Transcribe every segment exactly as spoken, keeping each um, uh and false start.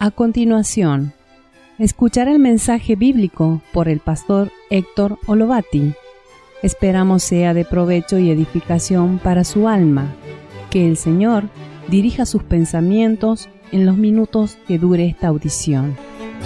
A continuación, escuchar el mensaje bíblico por el pastor Héctor Olovati. Esperamos sea de provecho y edificación para su alma. Que el Señor dirija sus pensamientos en los minutos que dure esta audición.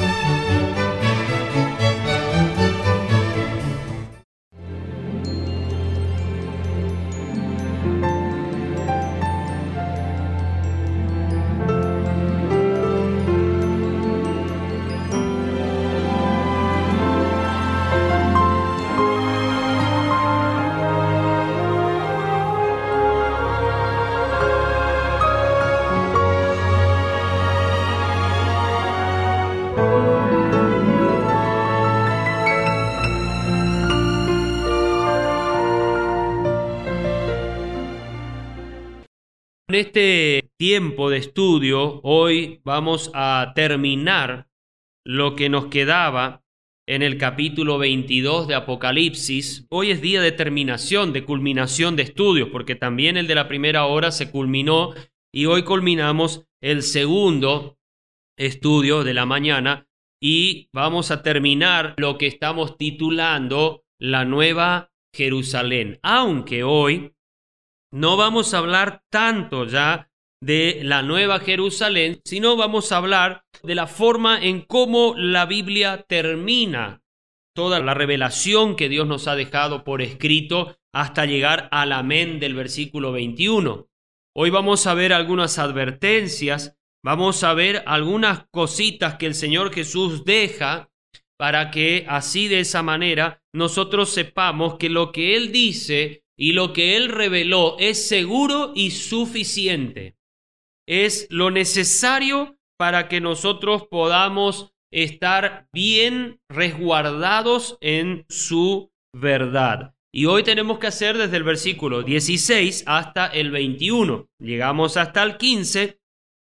En este tiempo de estudio, hoy vamos a terminar lo que nos quedaba en el capítulo veintidós de Apocalipsis. Hoy es día de terminación, de culminación de estudios, porque también el de la primera hora se culminó y hoy culminamos el segundo estudio de la mañana y vamos a terminar lo que estamos titulando la Nueva Jerusalén. Aunque hoy no vamos a hablar tanto ya de la Nueva Jerusalén, sino vamos a hablar de la forma en cómo la Biblia termina toda la revelación que Dios nos ha dejado por escrito hasta llegar al amén del versículo veintiuno. Hoy vamos a ver algunas advertencias, vamos a ver algunas cositas que el Señor Jesús deja para que así de esa manera nosotros sepamos que lo que Él dice y lo que Él reveló es seguro y suficiente. Es lo necesario para que nosotros podamos estar bien resguardados en su verdad. Y hoy tenemos que hacer desde el versículo dieciséis hasta el veintiuno. Llegamos hasta el quince,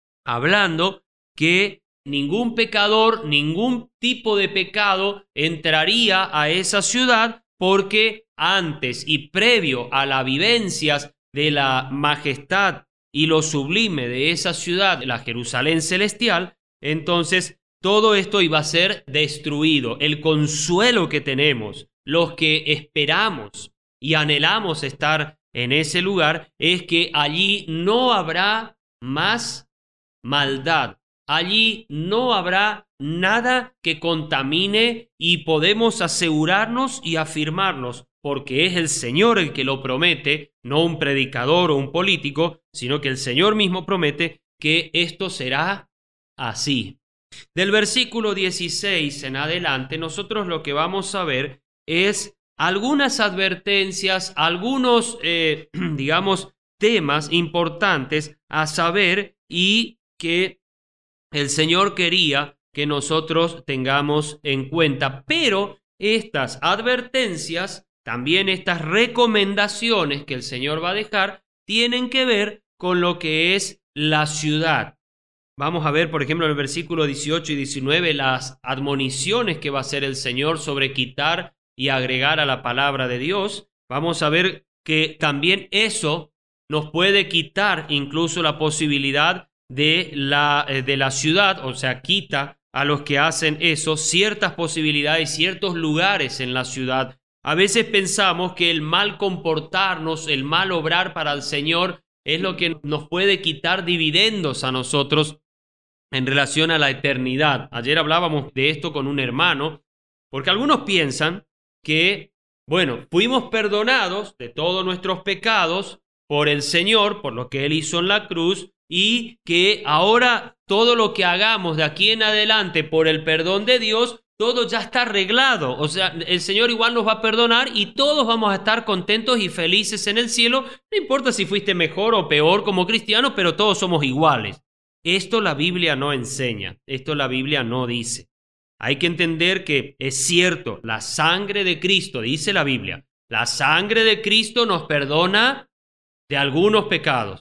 hablando que ningún pecador, ningún tipo de pecado entraría a esa ciudad, porque antes y previo a las vivencias de la majestad y lo sublime de esa ciudad, la Jerusalén celestial, entonces todo esto iba a ser destruido. El consuelo que tenemos, los que esperamos y anhelamos estar en ese lugar, es que allí no habrá más maldad. Allí no habrá nada que contamine y podemos asegurarnos y afirmarnos, porque es el Señor el que lo promete, no un predicador o un político, sino que el Señor mismo promete que esto será así. Del versículo dieciséis en adelante, nosotros lo que vamos a ver es algunas advertencias, algunos, eh, digamos, temas importantes a saber y que el Señor quería que nosotros tengamos en cuenta, pero estas advertencias, también estas recomendaciones que el Señor va a dejar, tienen que ver con lo que es la ciudad. Vamos a ver, por ejemplo, en el versículo dieciocho y diecinueve, las admoniciones que va a hacer el Señor sobre quitar y agregar a la palabra de Dios. Vamos a ver que también eso nos puede quitar incluso la posibilidad de la, de la ciudad, o sea, quita a los que hacen eso ciertas posibilidades, ciertos lugares en la ciudad. A veces pensamos que el mal comportarnos, el mal obrar para el Señor es lo que nos puede quitar dividendos a nosotros en relación a la eternidad. Ayer hablábamos de esto con un hermano, porque algunos piensan que, bueno, fuimos perdonados de todos nuestros pecados por el Señor, por lo que Él hizo en la cruz, y que ahora todo lo que hagamos de aquí en adelante por el perdón de Dios, todo ya está arreglado. O sea, el Señor igual nos va a perdonar y todos vamos a estar contentos y felices en el cielo. No importa si fuiste mejor o peor como cristiano, pero todos somos iguales. Esto la Biblia no enseña, esto la Biblia no dice. Hay que entender que es cierto, la sangre de Cristo, dice la Biblia, la sangre de Cristo nos perdona de algunos pecados.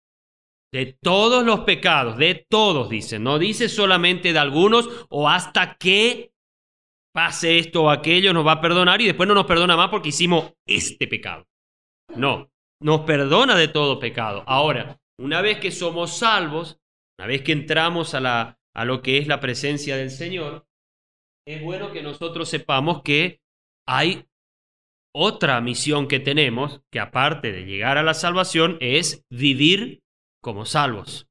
De todos los pecados, de todos, dice. No dice solamente de algunos o hasta que pase esto o aquello nos va a perdonar y después no nos perdona más porque hicimos este pecado. No, nos perdona de todo pecado. Ahora, una vez que somos salvos, una vez que entramos a la a lo que es la presencia del Señor, es bueno que nosotros sepamos que hay otra misión que tenemos, que aparte de llegar a la salvación, es vivir como salvos.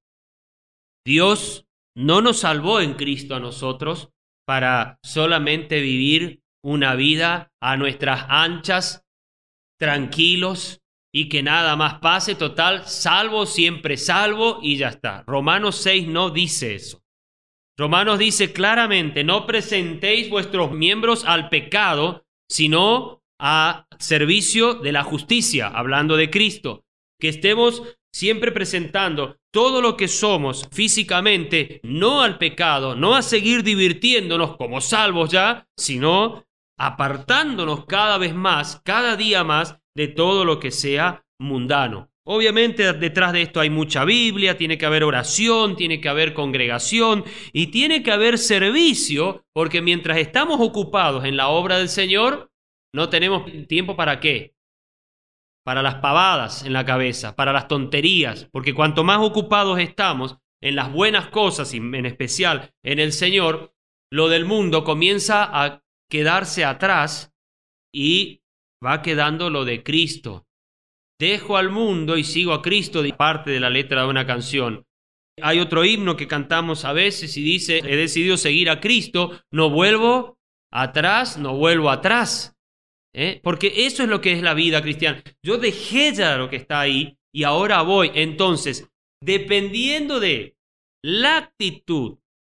Dios no nos salvó en Cristo a nosotros para solamente vivir una vida a nuestras anchas, tranquilos, y que nada más pase, total, salvo, siempre salvo, y ya está. Romanos seis no dice eso. Romanos dice claramente, no presentéis vuestros miembros al pecado, sino a servicio de la justicia, hablando de Cristo. Que estemos siempre presentando todo lo que somos físicamente, no al pecado, no a seguir divirtiéndonos como salvos ya, sino apartándonos cada vez más, cada día más, de todo lo que sea mundano. Obviamente detrás de esto hay mucha Biblia, tiene que haber oración, tiene que haber congregación y tiene que haber servicio, porque mientras estamos ocupados en la obra del Señor, no tenemos tiempo para qué. Para las pavadas en la cabeza, para las tonterías, porque cuanto más ocupados estamos en las buenas cosas, y en especial en el Señor, lo del mundo comienza a quedarse atrás y va quedando lo de Cristo. Dejo al mundo y sigo a Cristo, de parte de la letra de una canción. Hay otro himno que cantamos a veces y dice, he decidido seguir a Cristo, no vuelvo atrás, no vuelvo atrás. ¿Eh? Porque eso es lo que es la vida cristiana. Yo dejé ya lo que está ahí y ahora voy. Entonces, dependiendo de la actitud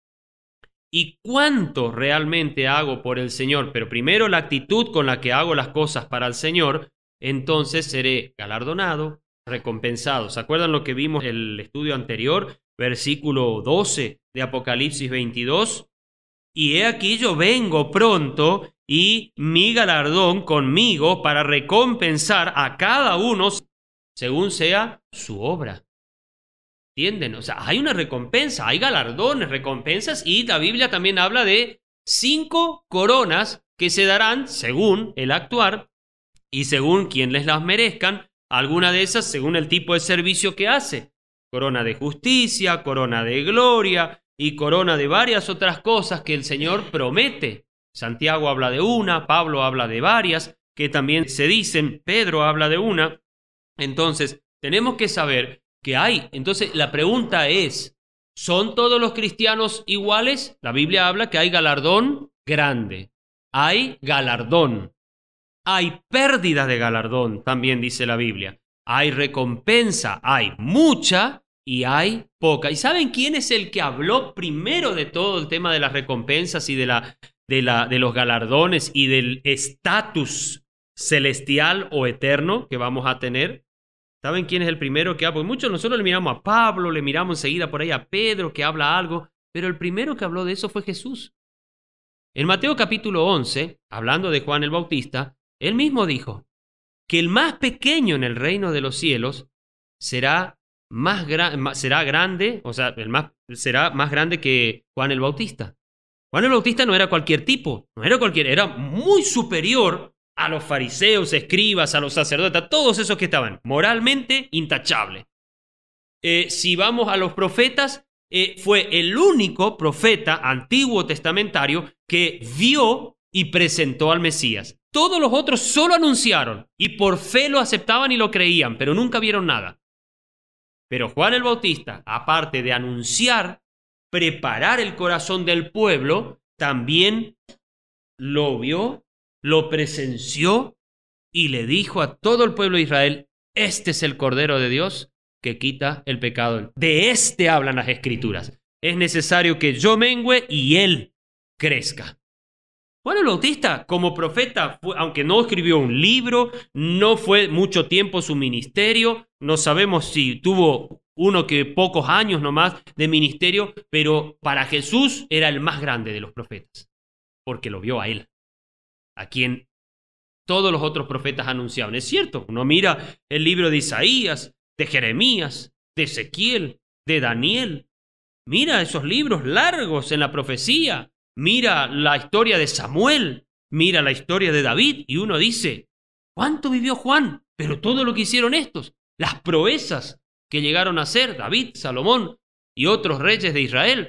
y cuánto realmente hago por el Señor, pero primero la actitud con la que hago las cosas para el Señor, entonces seré galardonado, recompensado. ¿Se acuerdan lo que vimos en el estudio anterior? Versículo doce de Apocalipsis veintidós. Y he aquí yo vengo pronto y mi galardón conmigo para recompensar a cada uno según sea su obra. ¿Entienden? O sea, hay una recompensa, hay galardones, recompensas, y la Biblia también habla de cinco coronas que se darán según el actuar y según quien les las merezcan, alguna de esas según el tipo de servicio que hace. Corona de justicia, corona de gloria y corona de varias otras cosas que el Señor promete. Santiago habla de una, Pablo habla de varias, que también se dicen, Pedro habla de una. Entonces, tenemos que saber que hay. Entonces, la pregunta es, ¿son todos los cristianos iguales? La Biblia habla que hay galardón grande. Hay galardón. Hay pérdida de galardón, también dice la Biblia. Hay recompensa, hay mucha y hay poca. ¿Y saben quién es el que habló primero de todo el tema de las recompensas y de, la, de, la, de los galardones y del estatus celestial o eterno que vamos a tener? ¿Saben quién es el primero que habla? Porque muchos nosotros le miramos a Pablo, le miramos enseguida por ahí a Pedro que habla algo, pero el primero que habló de eso fue Jesús. En Mateo capítulo once, hablando de Juan el Bautista, él mismo dijo que el más pequeño en el reino de los cielos será más gra- será grande, o sea, el más, será más grande que Juan el Bautista. Juan el Bautista no era cualquier tipo, no era cualquier, era muy superior a los fariseos, escribas, a los sacerdotes, a todos esos que estaban moralmente intachables. Eh, si vamos a los profetas, eh, fue el único profeta antiguo testamentario que vio y presentó al Mesías. Todos los otros solo anunciaron y por fe lo aceptaban y lo creían, pero nunca vieron nada. Pero Juan el Bautista, aparte de anunciar, preparar el corazón del pueblo, también lo vio, lo presenció y le dijo a todo el pueblo de Israel, este es el Cordero de Dios que quita el pecado. De este hablan las Escrituras. Es necesario que yo mengüe y él crezca. Juan el Bautista, como profeta, fue, aunque no escribió un libro, no fue mucho tiempo su ministerio, no sabemos si tuvo uno que pocos años nomás de ministerio, pero para Jesús era el más grande de los profetas, porque lo vio a él, a quien todos los otros profetas anunciaban. Es cierto, uno mira el libro de Isaías, de Jeremías, de Ezequiel, de Daniel, mira esos libros largos en la profecía, mira la historia de Samuel, mira la historia de David, y uno dice, ¿cuánto vivió Juan? Pero todo lo que hicieron estos, las proezas que llegaron a hacer David, Salomón y otros reyes de Israel.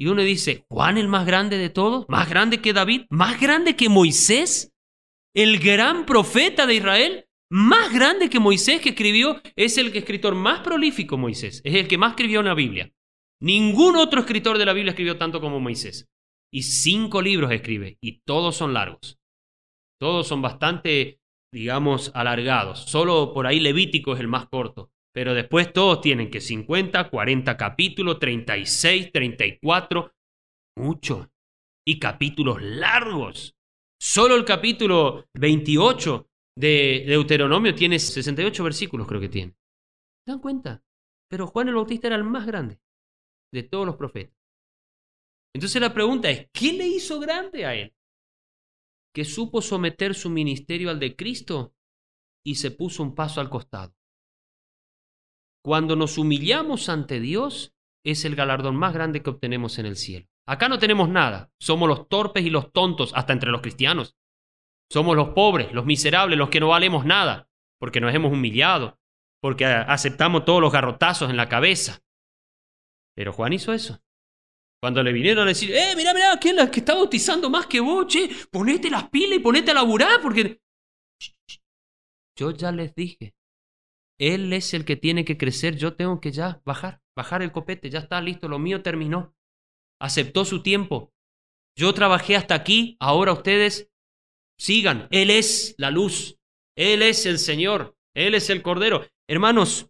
Y uno dice, ¿Juan el más grande de todos? ¿Más grande que David? ¿Más grande que Moisés? ¿El gran profeta de Israel? Más grande que Moisés, que escribió, es el escritor más prolífico, Moisés. Es el que más escribió en la Biblia. Ningún otro escritor de la Biblia escribió tanto como Moisés. Y cinco libros escribe, y todos son largos. Todos son bastante, digamos, alargados. Solo por ahí Levítico es el más corto. Pero después todos tienen que cincuenta, cuarenta capítulos, treinta y seis, treinta y cuatro. Mucho. Y capítulos largos. Solo el capítulo veintiocho de Deuteronomio tiene sesenta y ocho versículos, creo que tiene. ¿Se dan cuenta? Pero Juan el Bautista era el más grande de todos los profetas. Entonces la pregunta es, ¿qué le hizo grande a él? Que supo someter su ministerio al de Cristo y se puso un paso al costado. Cuando nos humillamos ante Dios, es el galardón más grande que obtenemos en el cielo. Acá no tenemos nada. Somos los torpes y los tontos, hasta entre los cristianos. Somos los pobres, los miserables, los que no valemos nada, porque nos hemos humillado, porque aceptamos todos los garrotazos en la cabeza. Pero Juan hizo eso. Cuando le vinieron a decir, eh, mirá, mirá, ¿quién es la que está bautizando más que vos? Che, ponete las pilas y ponete a laburar, porque... Yo ya les dije, él es el que tiene que crecer, yo tengo que ya bajar, bajar el copete, ya está listo, lo mío terminó. Aceptó su tiempo. Yo trabajé hasta aquí, ahora ustedes sigan. Él es la luz, Él es el Señor, Él es el Cordero. Hermanos,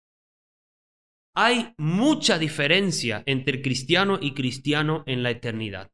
hay mucha diferencia entre cristiano y cristiano en la eternidad.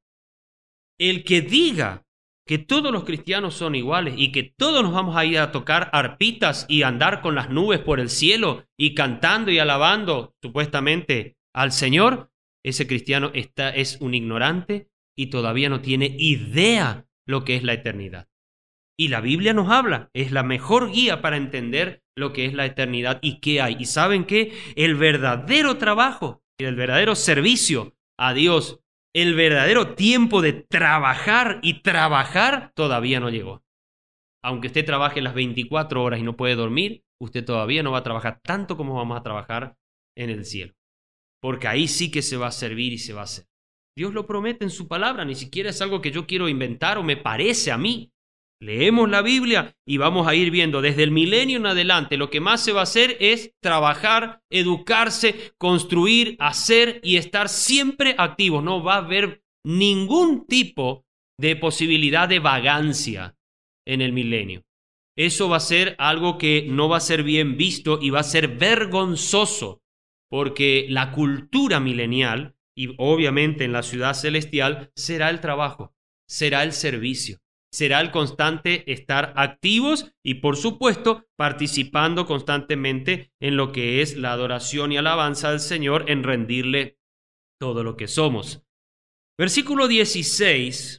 El que diga que todos los cristianos son iguales y que todos nos vamos a ir a tocar arpitas y andar con las nubes por el cielo y cantando y alabando supuestamente al Señor, ese cristiano está, es un ignorante y todavía no tiene idea lo que es la eternidad. Y la Biblia nos habla, es la mejor guía para entender lo que es la eternidad y qué hay. ¿Y saben qué? El verdadero trabajo, el verdadero servicio a Dios, el verdadero tiempo de trabajar y trabajar todavía no llegó. Aunque usted trabaje las veinticuatro horas y no puede dormir, usted todavía no va a trabajar tanto como vamos a trabajar en el cielo. Porque ahí sí que se va a servir y se va a hacer. Dios lo promete en su palabra, ni siquiera es algo que yo quiero inventar o me parece a mí. Leemos la Biblia y vamos a ir viendo desde el milenio en adelante. Lo que más se va a hacer es trabajar, educarse, construir, hacer y estar siempre activos. No va a haber ningún tipo de posibilidad de vagancia en el milenio. Eso va a ser algo que no va a ser bien visto y va a ser vergonzoso, porque la cultura milenial y obviamente en la ciudad celestial será el trabajo, será el servicio. Será el constante estar activos y, por supuesto, participando constantemente en lo que es la adoración y alabanza al Señor, en rendirle todo lo que somos. Versículo dieciséis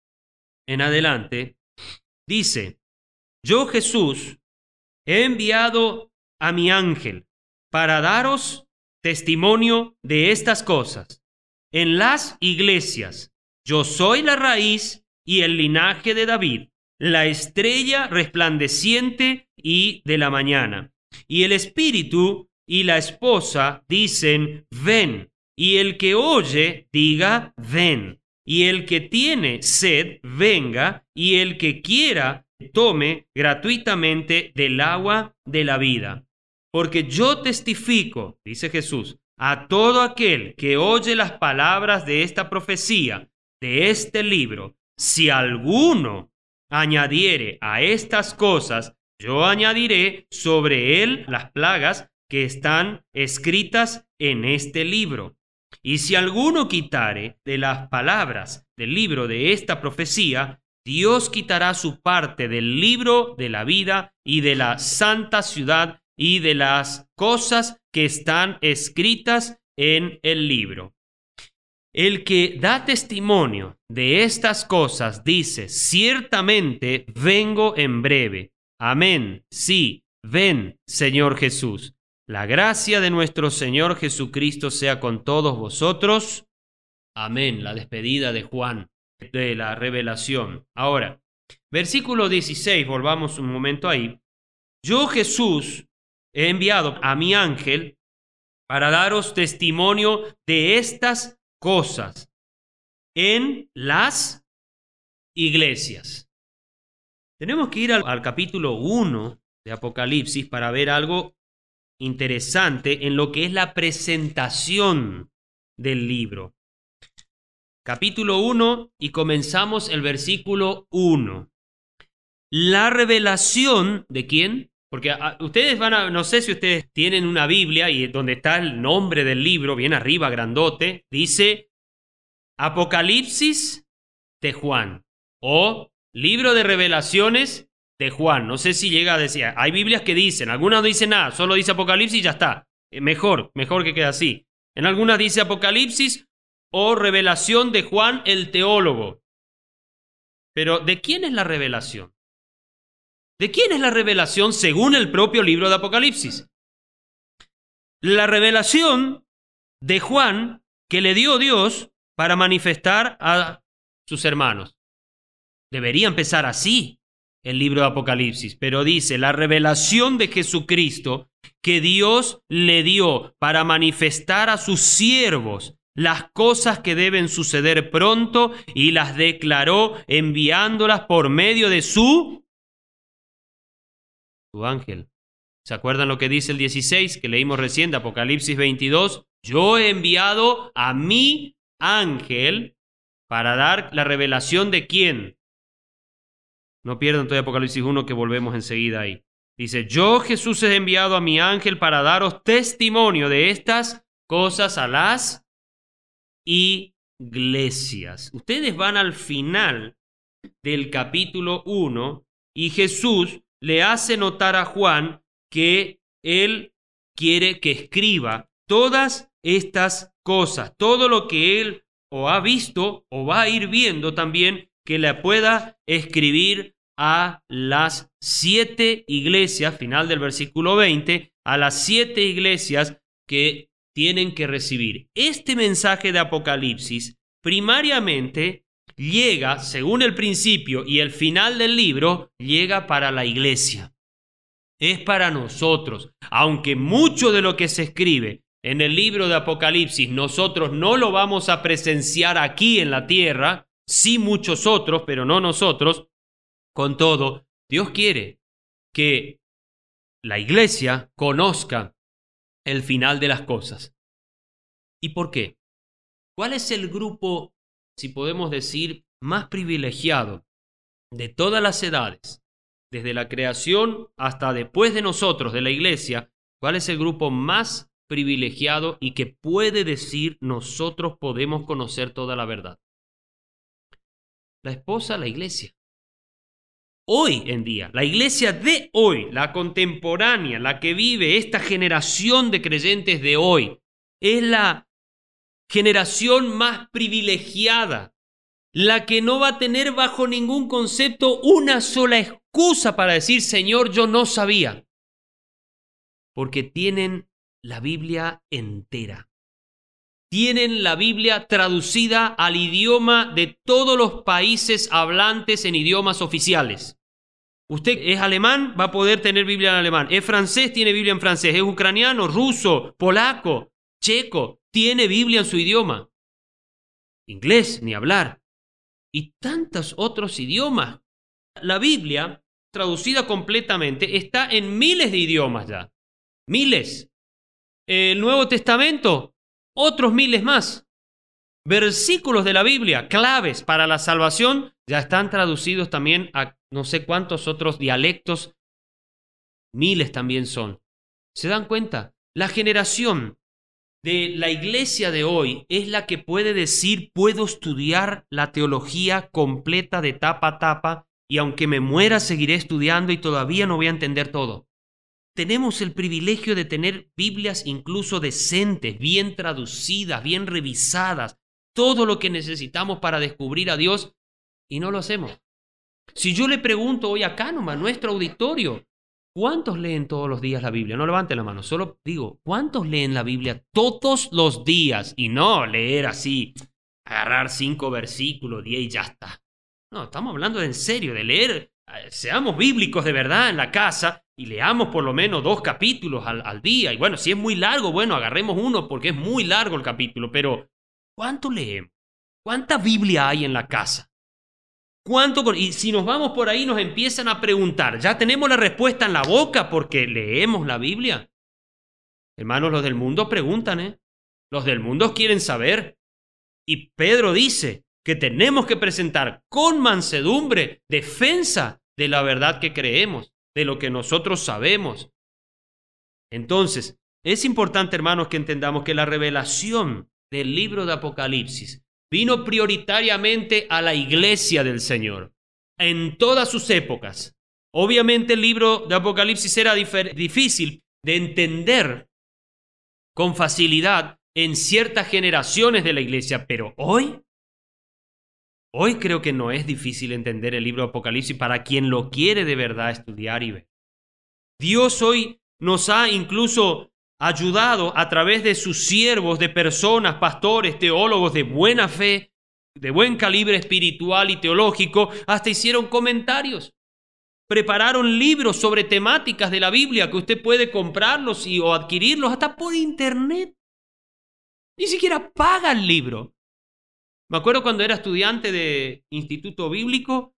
en adelante dice, yo Jesús he enviado a mi ángel para daros testimonio de estas cosas. En las iglesias, yo soy la raíz y el linaje de David, la estrella resplandeciente y de la mañana. Y el Espíritu y la esposa dicen, ven. Y el que oye, diga, ven. Y el que tiene sed, venga. Y el que quiera, tome gratuitamente del agua de la vida. Porque yo testifico, dice Jesús, a todo aquel que oye las palabras de esta profecía, de este libro, si alguno añadiere a estas cosas, yo añadiré sobre él las plagas que están escritas en este libro. Y si alguno quitare de las palabras del libro de esta profecía, Dios quitará su parte del libro de la vida y de la santa ciudad y de las cosas que están escritas en el libro. El que da testimonio de estas cosas dice, ciertamente vengo en breve. Amén. Sí, ven, Señor Jesús. La gracia de nuestro Señor Jesucristo sea con todos vosotros. Amén. La despedida de Juan, de la revelación. Ahora, versículo dieciséis, volvamos un momento ahí. Yo, Jesús, he enviado a mi ángel para daros testimonio de estas cosas en las iglesias. Tenemos que ir al, al capítulo uno de Apocalipsis para ver algo interesante en lo que es la presentación del libro. Capítulo uno, y comenzamos el versículo uno. La revelación de quién, porque a, ustedes van a, no sé si ustedes tienen una Biblia y donde está el nombre del libro, bien arriba, grandote, dice Apocalipsis de Juan o Libro de Revelaciones de Juan. No sé si llega a decir, hay Biblias que dicen, algunas no dicen nada, solo dice Apocalipsis y ya está. Mejor, mejor que quede así. En algunas dice Apocalipsis o Revelación de Juan el teólogo. Pero ¿de quién es la revelación? ¿De quién es la revelación según el propio libro de Apocalipsis? La revelación de Juan que le dio Dios para manifestar a sus hermanos. Debería empezar así el libro de Apocalipsis, pero dice la revelación de Jesucristo que Dios le dio para manifestar a sus siervos las cosas que deben suceder pronto y las declaró enviándolas por medio de su, su ángel. ¿Se acuerdan lo que dice el dieciséis que leímos recién de Apocalipsis veintidós? Yo he enviado a mi ángel para dar la revelación de quién. No pierdan todavía Apocalipsis uno que volvemos enseguida ahí. Dice, yo Jesús he enviado a mi ángel para daros testimonio de estas cosas a las iglesias. Ustedes van al final del capítulo uno y Jesús le hace notar a Juan que él quiere que escriba todas estas cosas, todo lo que él o ha visto o va a ir viendo también, que le pueda escribir a las siete iglesias, final del versículo veinte, a las siete iglesias que tienen que recibir. Este mensaje de Apocalipsis primariamente llega, según el principio y el final del libro, llega para la iglesia. Es para nosotros. Aunque mucho de lo que se escribe en el libro de Apocalipsis nosotros no lo vamos a presenciar aquí en la tierra, sí muchos otros, pero no nosotros, con todo, Dios quiere que la iglesia conozca el final de las cosas. ¿Y por qué? ¿Cuál es el grupo, si podemos decir, más privilegiado de todas las edades, desde la creación hasta después de nosotros, de la iglesia? ¿Cuál es el grupo más privilegiado y que puede decir nosotros podemos conocer toda la verdad? La esposa, la iglesia. Hoy en día, la iglesia de hoy, la contemporánea, la que vive esta generación de creyentes de hoy, es la generación más privilegiada, la que no va a tener bajo ningún concepto una sola excusa para decir, Señor, yo no sabía, porque tienen la Biblia entera. Tienen la Biblia traducida al idioma de todos los países hablantes en idiomas oficiales. Usted es alemán, va a poder tener Biblia en alemán. Es francés, tiene Biblia en francés. Es ucraniano, ruso, polaco, checo, tiene Biblia en su idioma. Inglés, ni hablar. Y tantos otros idiomas. La Biblia, traducida completamente, está en miles de idiomas ya. Miles. El Nuevo Testamento, otros miles más. Versículos de la Biblia, claves para la salvación, ya están traducidos también a no sé cuántos otros dialectos. Miles también son. ¿Se dan cuenta? La generación de la iglesia de hoy es la que puede decir, puedo estudiar la teología completa de tapa a tapa y aunque me muera seguiré estudiando y todavía no voy a entender todo. Tenemos el privilegio de tener Biblias incluso decentes, bien traducidas, bien revisadas, todo lo que necesitamos para descubrir a Dios y no lo hacemos. Si yo le pregunto hoy acá nomás, a nuestro auditorio, ¿cuántos leen todos los días la Biblia? No levanten la mano, solo digo, ¿cuántos leen la Biblia todos los días? Y no leer así, agarrar cinco versículos, diez y ya está. No, estamos hablando de en serio, de leer, seamos bíblicos de verdad en la casa y leamos por lo menos dos capítulos al, al día. Y bueno, si es muy largo, bueno, agarremos uno porque es muy largo el capítulo, pero ¿Cuánto leemos? ¿Cuánta Biblia hay en la casa? ¿Cuánto? Y si nos vamos por ahí nos empiezan a preguntar, ¿ya tenemos la respuesta en la boca porque leemos la Biblia? Hermanos, los del mundo preguntan, ¿eh? Los del mundo quieren saber. Y Pedro dice que tenemos que presentar con mansedumbre defensa de la verdad que creemos, de lo que nosotros sabemos. Entonces, es importante, hermanos, que entendamos que la revelación del libro de Apocalipsis vino prioritariamente a la iglesia del Señor, en todas sus épocas. Obviamente el libro de Apocalipsis era difícil de entender con facilidad en ciertas generaciones de la iglesia, pero hoy, hoy creo que no es difícil entender el libro de Apocalipsis para quien lo quiere de verdad estudiar y ver. Dios hoy nos ha incluso ayudado a través de sus siervos, de personas, pastores, teólogos de buena fe, de buen calibre espiritual y teológico, hasta hicieron comentarios. Prepararon libros sobre temáticas de la Biblia que usted puede comprarlos y, o adquirirlos hasta por internet. Ni siquiera paga el libro. Me acuerdo cuando era estudiante de instituto bíblico,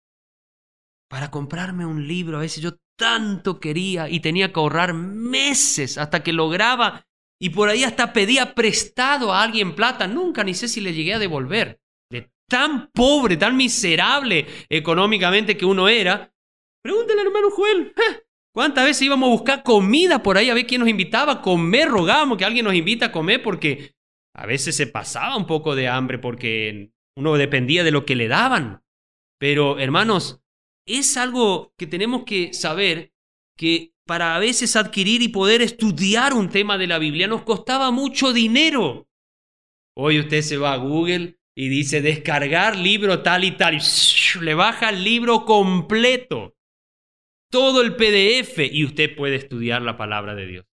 para comprarme un libro, a veces yo tanto quería y tenía que ahorrar meses hasta que lograba, y por ahí hasta pedía prestado a alguien plata. Nunca ni sé si le llegué a devolver. De tan pobre, tan miserable económicamente que uno era. Pregúntale al hermano Joel, ¿eh? ¿Cuántas veces íbamos a buscar comida por ahí a ver quién nos invitaba a comer? Rogábamos que alguien nos invita a comer porque a veces se pasaba un poco de hambre porque uno dependía de lo que le daban. Pero, hermanos, es algo que tenemos que saber, que para a veces adquirir y poder estudiar un tema de la Biblia nos costaba mucho dinero. Hoy usted se va a Google y dice descargar libro tal y tal, y le baja el libro completo, todo el P D F, y usted puede estudiar la palabra de Dios.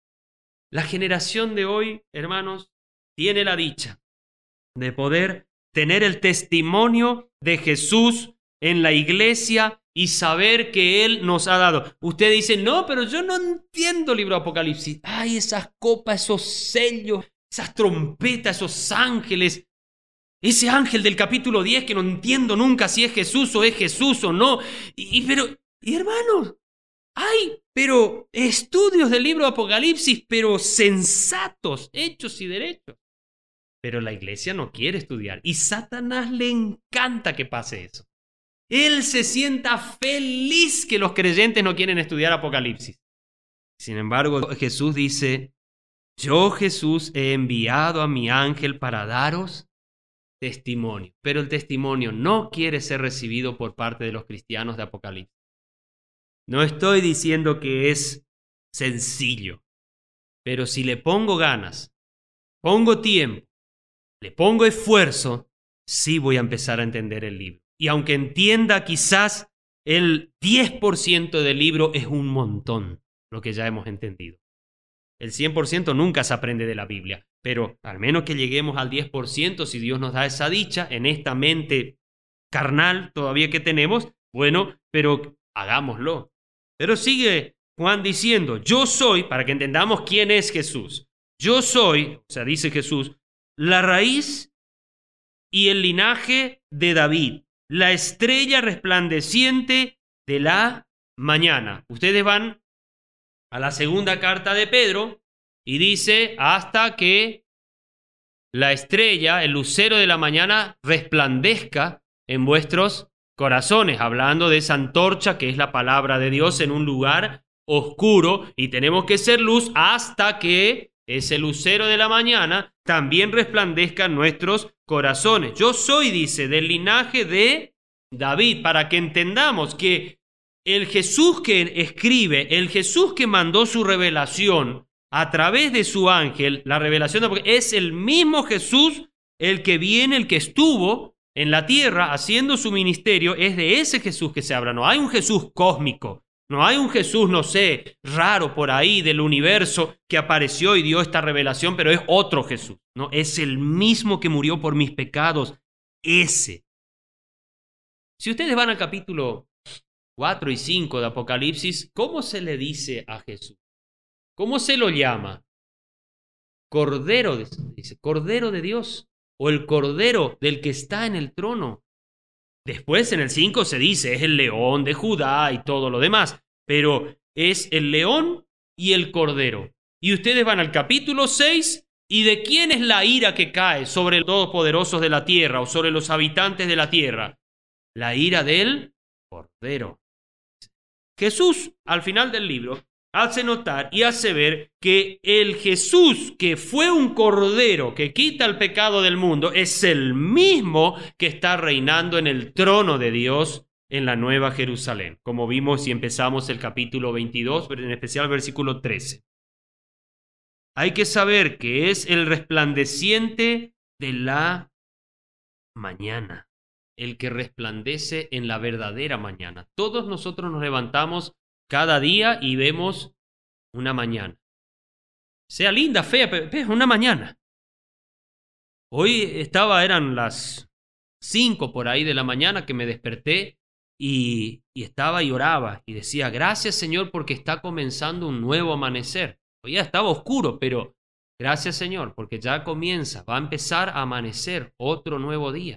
La generación de hoy, hermanos, tiene la dicha de poder tener el testimonio de Jesús en la iglesia y saber que Él nos ha dado. Usted dice, no, pero yo no entiendo el libro de Apocalipsis. Ay, esas copas, esos sellos, esas trompetas, esos ángeles. Ese ángel del capítulo diez que no entiendo nunca si es Jesús o es Jesús o no. Y, y pero, y hermanos, hay, pero estudios del libro de Apocalipsis, pero sensatos, hechos y derechos. Pero la iglesia no quiere estudiar. Y Satanás le encanta que pase eso. Él se sienta feliz que los creyentes no quieren estudiar Apocalipsis. Sin embargo, Jesús dice, yo Jesús he enviado a mi ángel para daros testimonio. Pero el testimonio no quiere ser recibido por parte de los cristianos de Apocalipsis. No estoy diciendo que es sencillo, pero si le pongo ganas, pongo tiempo, le pongo esfuerzo, sí voy a empezar a entender el libro. Y aunque entienda quizás el diez por ciento del libro, es un montón lo que ya hemos entendido. El cien por ciento nunca se aprende de la Biblia, pero al menos que lleguemos al diez por ciento, si Dios nos da esa dicha, en esta mente carnal todavía que tenemos, bueno, pero hagámoslo. Pero sigue Juan diciendo, yo soy, para que entendamos quién es Jesús, yo soy, o sea, dice Jesús, la raíz y el linaje de David, la estrella resplandeciente de la mañana. Ustedes van a la segunda carta de Pedro y dice, hasta que la estrella, el lucero de la mañana, resplandezca en vuestros corazones, hablando de esa antorcha que es la palabra de Dios en un lugar oscuro, y tenemos que ser luz hasta que ese lucero de la mañana también resplandezca en nuestros corazones. Yo soy, dice, del linaje de David, para que entendamos que el Jesús que escribe, el Jesús que mandó su revelación a través de su ángel, la revelación de, es el mismo Jesús, el que viene, el que estuvo en la tierra haciendo su ministerio, es de ese Jesús que se habla. No hay un Jesús cósmico, no hay un Jesús, no sé, raro por ahí del universo que apareció y dio esta revelación, pero es otro Jesús. No, es el mismo que murió por mis pecados, ese. Si ustedes van al capítulo cuatro y cinco de Apocalipsis, ¿cómo se le dice a Jesús? ¿Cómo se lo llama? Cordero de, dice, Cordero de Dios o el cordero del que está en el trono. Después en el cinco se dice, es el león de Judá y todo lo demás, pero es el león y el cordero. Y ustedes van al capítulo seis, ¿y de quién es la ira que cae sobre los todopoderosos de la tierra o sobre los habitantes de la tierra? La ira del cordero. Jesús, al final del libro, hace notar y hace ver que el Jesús que fue un cordero que quita el pecado del mundo es el mismo que está reinando en el trono de Dios en la Nueva Jerusalén, como vimos y empezamos el capítulo veintidós, en especial versículo trece. Hay que saber que es el resplandeciente de la mañana, el que resplandece en la verdadera mañana. Todos nosotros nos levantamos cada día y vemos una mañana. Sea linda, fea, pero es una mañana. Hoy estaba, eran las cinco por ahí de la mañana que me desperté y, y estaba y oraba y decía, gracias Señor porque está comenzando un nuevo amanecer. Hoy ya estaba oscuro, pero gracias Señor porque ya comienza, va a empezar a amanecer otro nuevo día.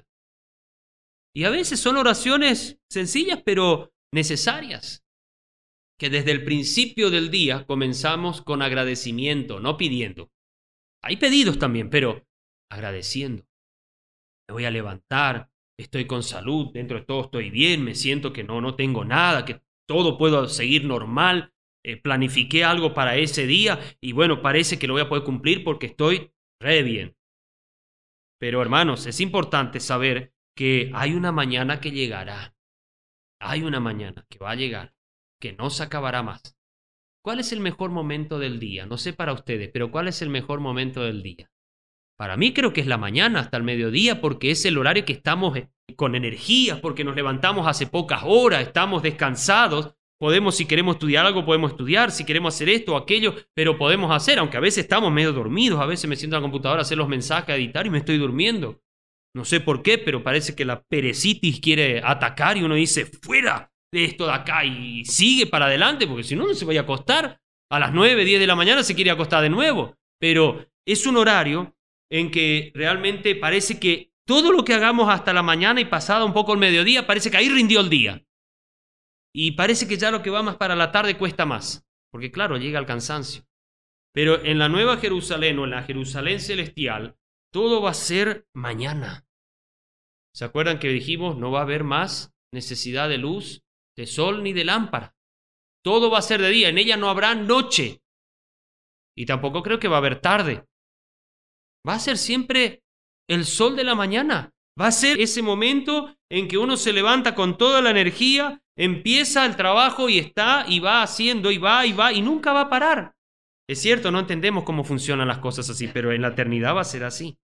Y a veces son oraciones sencillas pero necesarias, que desde el principio del día comenzamos con agradecimiento, no pidiendo. Hay pedidos también, pero agradeciendo. Me voy a levantar, estoy con salud, dentro de todo estoy bien, me siento que no, no tengo nada, que todo puedo seguir normal, eh, planifiqué algo para ese día y bueno, parece que lo voy a poder cumplir porque estoy re bien. Pero hermanos, es importante saber que hay una mañana que llegará. Hay una mañana que va a llegar, que no se acabará más. ¿Cuál es el mejor momento del día? No sé para ustedes, pero ¿cuál es el mejor momento del día? Para mí creo que es la mañana hasta el mediodía porque es el horario que estamos con energías, porque nos levantamos hace pocas horas, estamos descansados. Podemos, si queremos estudiar algo, podemos estudiar, si queremos hacer esto o aquello, pero podemos hacer, aunque a veces estamos medio dormidos, a veces me siento en la computadora a hacer los mensajes, a editar y me estoy durmiendo. No sé por qué, pero parece que la perecitis quiere atacar y uno dice, fuera de esto de acá y sigue para adelante, porque si no, no se vaya a acostar. A las nueve, diez de la mañana se quiere acostar de nuevo, pero es un horario en que realmente parece que todo lo que hagamos hasta la mañana y pasado un poco el mediodía, parece que ahí rindió el día. Y parece que ya lo que va más para la tarde cuesta más, porque claro, llega el cansancio. Pero en la Nueva Jerusalén o en la Jerusalén celestial, todo va a ser mañana. ¿Se acuerdan que dijimos no va a haber más necesidad de luz, de sol ni de lámpara? Todo va a ser de día, en ella no habrá noche. Y tampoco creo que va a haber tarde. Va a ser siempre el sol de la mañana. Va a ser ese momento en que uno se levanta con toda la energía, empieza el trabajo y está y va haciendo y va y va y nunca va a parar. Es cierto, no entendemos cómo funcionan las cosas así, pero en la eternidad va a ser así.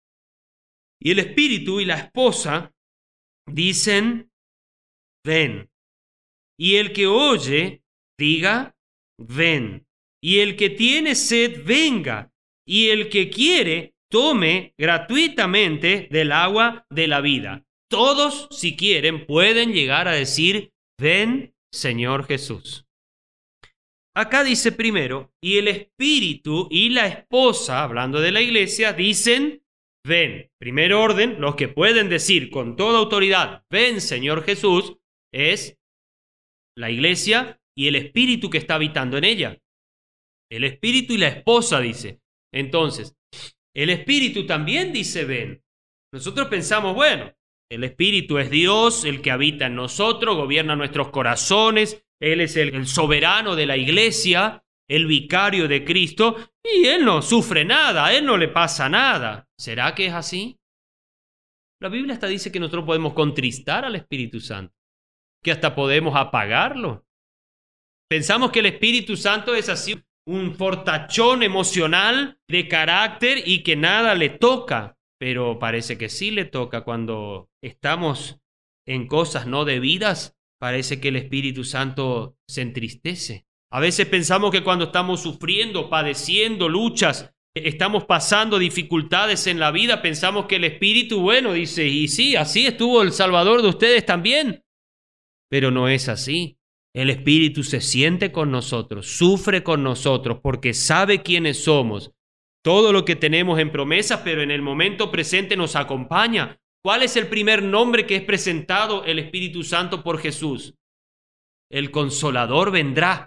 Y el espíritu y la esposa dicen, ven. Y el que oye, diga, ven. Y el que tiene sed, venga. Y el que quiere, tome gratuitamente del agua de la vida. Todos, si quieren, pueden llegar a decir, ven, Señor Jesús. Acá dice primero, y el espíritu y la esposa, hablando de la iglesia, dicen, ven. Primer orden, los que pueden decir con toda autoridad, ven, Señor Jesús, es la iglesia y el espíritu que está habitando en ella. El espíritu y la esposa, dice. Entonces, el espíritu también dice ven. Nosotros pensamos, bueno, el espíritu es Dios, el que habita en nosotros, gobierna nuestros corazones, Él es el, el soberano de la iglesia, el vicario de Cristo, y Él no sufre nada, a Él no le pasa nada. ¿Será que es así? La Biblia hasta dice que nosotros podemos contristar al Espíritu Santo, que hasta podemos apagarlo. Pensamos que el Espíritu Santo es así, un fortachón emocional de carácter y que nada le toca, pero parece que sí le toca cuando estamos en cosas no debidas, parece que el Espíritu Santo se entristece. A veces pensamos que cuando estamos sufriendo, padeciendo luchas, estamos pasando dificultades en la vida, pensamos que el Espíritu, bueno, dice, y sí, así estuvo el Salvador de ustedes también, pero no es así. El Espíritu se siente con nosotros, sufre con nosotros porque sabe quiénes somos todo lo que tenemos en promesas, pero en el momento presente nos acompaña. ¿Cuál es el primer nombre que es presentado el Espíritu Santo por Jesús? El Consolador vendrá.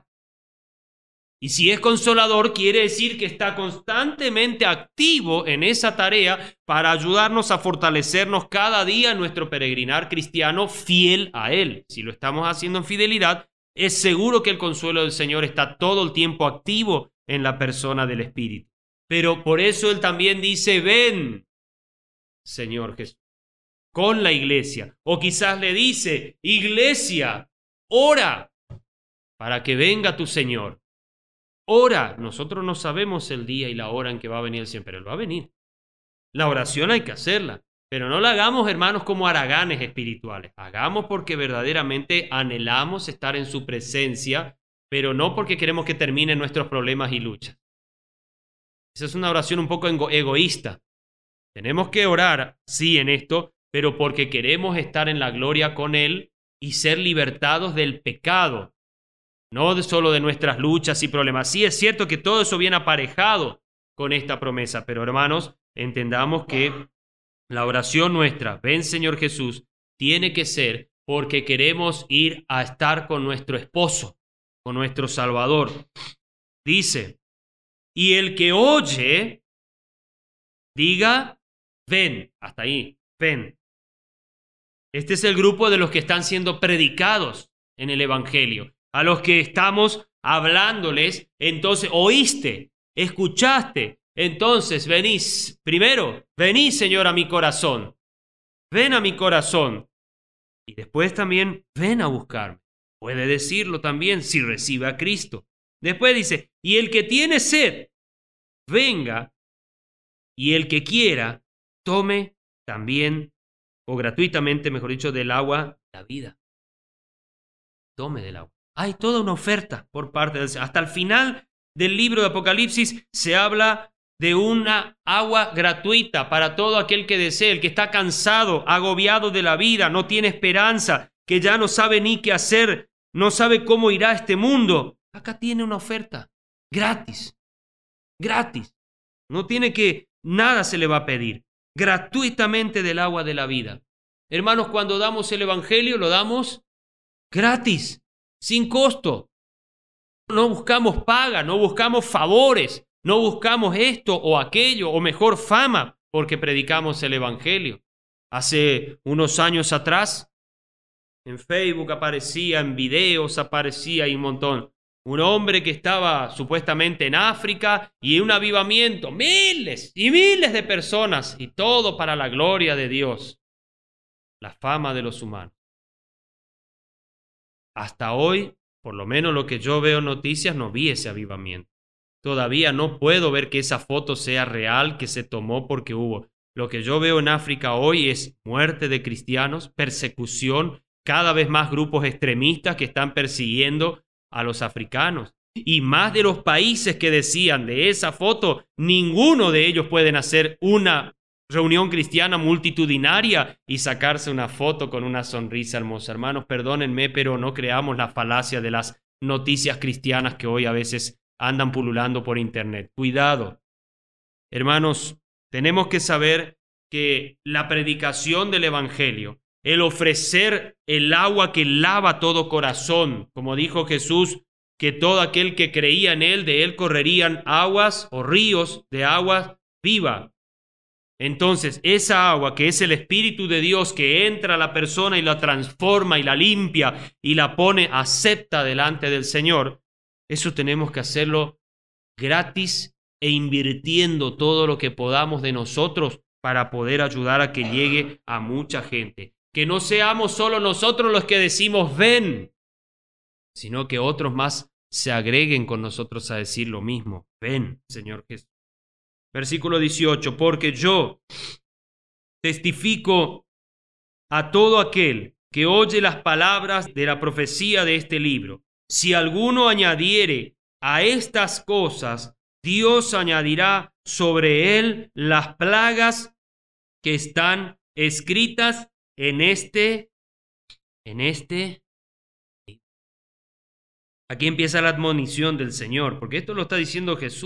Y si es consolador, quiere decir que está constantemente activo en esa tarea para ayudarnos a fortalecernos cada día en nuestro peregrinar cristiano fiel a Él. Si lo estamos haciendo en fidelidad, es seguro que el consuelo del Señor está todo el tiempo activo en la persona del Espíritu. Pero por eso Él también dice, ven, Señor Jesús, con la iglesia. O quizás le dice, iglesia, ora para que venga tu Señor. Ora, nosotros no sabemos el día y la hora en que va a venir el Señor, pero Él va a venir. La oración hay que hacerla, pero no la hagamos, hermanos, como haraganes espirituales. Hagamos porque verdaderamente anhelamos estar en su presencia, pero no porque queremos que terminen nuestros problemas y luchas. Esa es una oración un poco ego- egoísta. Tenemos que orar, sí, en esto, pero porque queremos estar en la gloria con Él y ser libertados del pecado. No de solo de nuestras luchas y problemas. Sí, es cierto que todo eso viene aparejado con esta promesa, pero hermanos, entendamos que la oración nuestra, ven Señor Jesús, tiene que ser porque queremos ir a estar con nuestro esposo, con nuestro Salvador. Dice, y el que oye, diga, ven, hasta ahí, ven. Este es el grupo de los que están siendo predicados en el Evangelio. A los que estamos hablándoles, entonces, oíste, escuchaste, entonces venís, primero, venís, Señor, a mi corazón, ven a mi corazón, y después también, ven a buscarme. Puede decirlo también si recibe a Cristo. Después dice, y el que tiene sed, venga, y el que quiera, tome también, o gratuitamente, mejor dicho, del agua, la vida. Tome del agua. Hay toda una oferta por parte del Señor. Hasta el final del libro de Apocalipsis se habla de una agua gratuita para todo aquel que desee, el que está cansado, agobiado de la vida, no tiene esperanza, que ya no sabe ni qué hacer, no sabe cómo irá este mundo. Acá tiene una oferta gratis, gratis. No tiene que, nada se le va a pedir, gratuitamente del agua de la vida. Hermanos, cuando damos el Evangelio, lo damos gratis. Sin costo. No buscamos paga, no buscamos favores, no buscamos esto o aquello o mejor fama porque predicamos el Evangelio. Hace unos años atrás, en Facebook aparecía, en videos aparecía y un montón. Un hombre que estaba supuestamente en África y un avivamiento, miles y miles de personas y todo para la gloria de Dios. La fama de los humanos. Hasta hoy, por lo menos lo que yo veo en noticias, no vi ese avivamiento. Todavía no puedo ver que esa foto sea real, que se tomó porque hubo. Lo que yo veo en África hoy es muerte de cristianos, persecución, cada vez más grupos extremistas que están persiguiendo a los africanos. Y más de los países que decían de esa foto, ninguno de ellos pueden hacer una reunión cristiana multitudinaria y sacarse una foto con una sonrisa hermosa. Hermanos, perdónenme, pero no creamos la falacia de las noticias cristianas que hoy a veces andan pululando por internet. Cuidado. Hermanos, tenemos que saber que la predicación del Evangelio, el ofrecer el agua que lava todo corazón, como dijo Jesús, que todo aquel que creía en Él, de Él correrían aguas o ríos de agua viva. Entonces, esa agua que es el Espíritu de Dios que entra a la persona y la transforma y la limpia y la pone acepta delante del Señor, eso tenemos que hacerlo gratis e invirtiendo todo lo que podamos de nosotros para poder ayudar a que llegue a mucha gente. Que no seamos solo nosotros los que decimos ven, sino que otros más se agreguen con nosotros a decir lo mismo. Ven, Señor Jesús. Versículo dieciocho, porque yo testifico a todo aquel que oye las palabras de la profecía de este libro. Si alguno añadiere a estas cosas, Dios añadirá sobre él las plagas que están escritas en este, en este. Aquí empieza la admonición del Señor, porque esto lo está diciendo Jesús.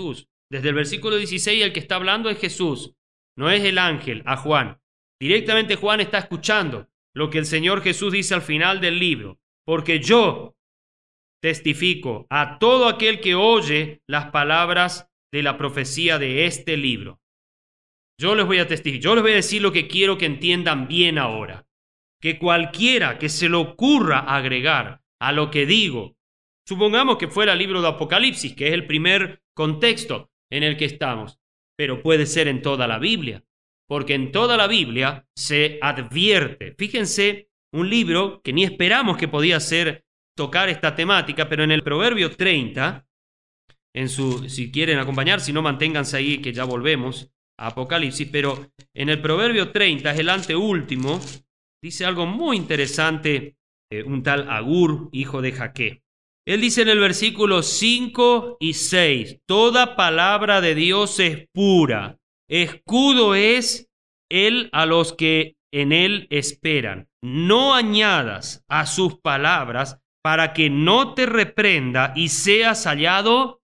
Desde el versículo dieciséis el que está hablando es Jesús, no es el ángel a Juan. Directamente Juan está escuchando lo que el Señor Jesús dice al final del libro. Porque yo testifico a todo aquel que oye las palabras de la profecía de este libro. Yo les voy a testificar, yo les voy a decir lo que quiero que entiendan bien ahora. Que cualquiera que se le ocurra agregar a lo que digo, supongamos que fuera el libro de Apocalipsis, que es el primer contexto en el que estamos, pero puede ser en toda la Biblia, porque en toda la Biblia se advierte. Fíjense, un libro que ni esperamos que podía ser tocar esta temática, pero en el Proverbio treinta, en su, si quieren acompañar, si no, manténganse ahí que ya volvemos a Apocalipsis, pero en el Proverbio treinta, es el anteúltimo, dice algo muy interesante, eh, un tal Agur, hijo de Jaque. Él dice en el versículo cinco y seis, toda palabra de Dios es pura, escudo es él a los que en él esperan. No añadas a sus palabras para que no te reprenda y seas hallado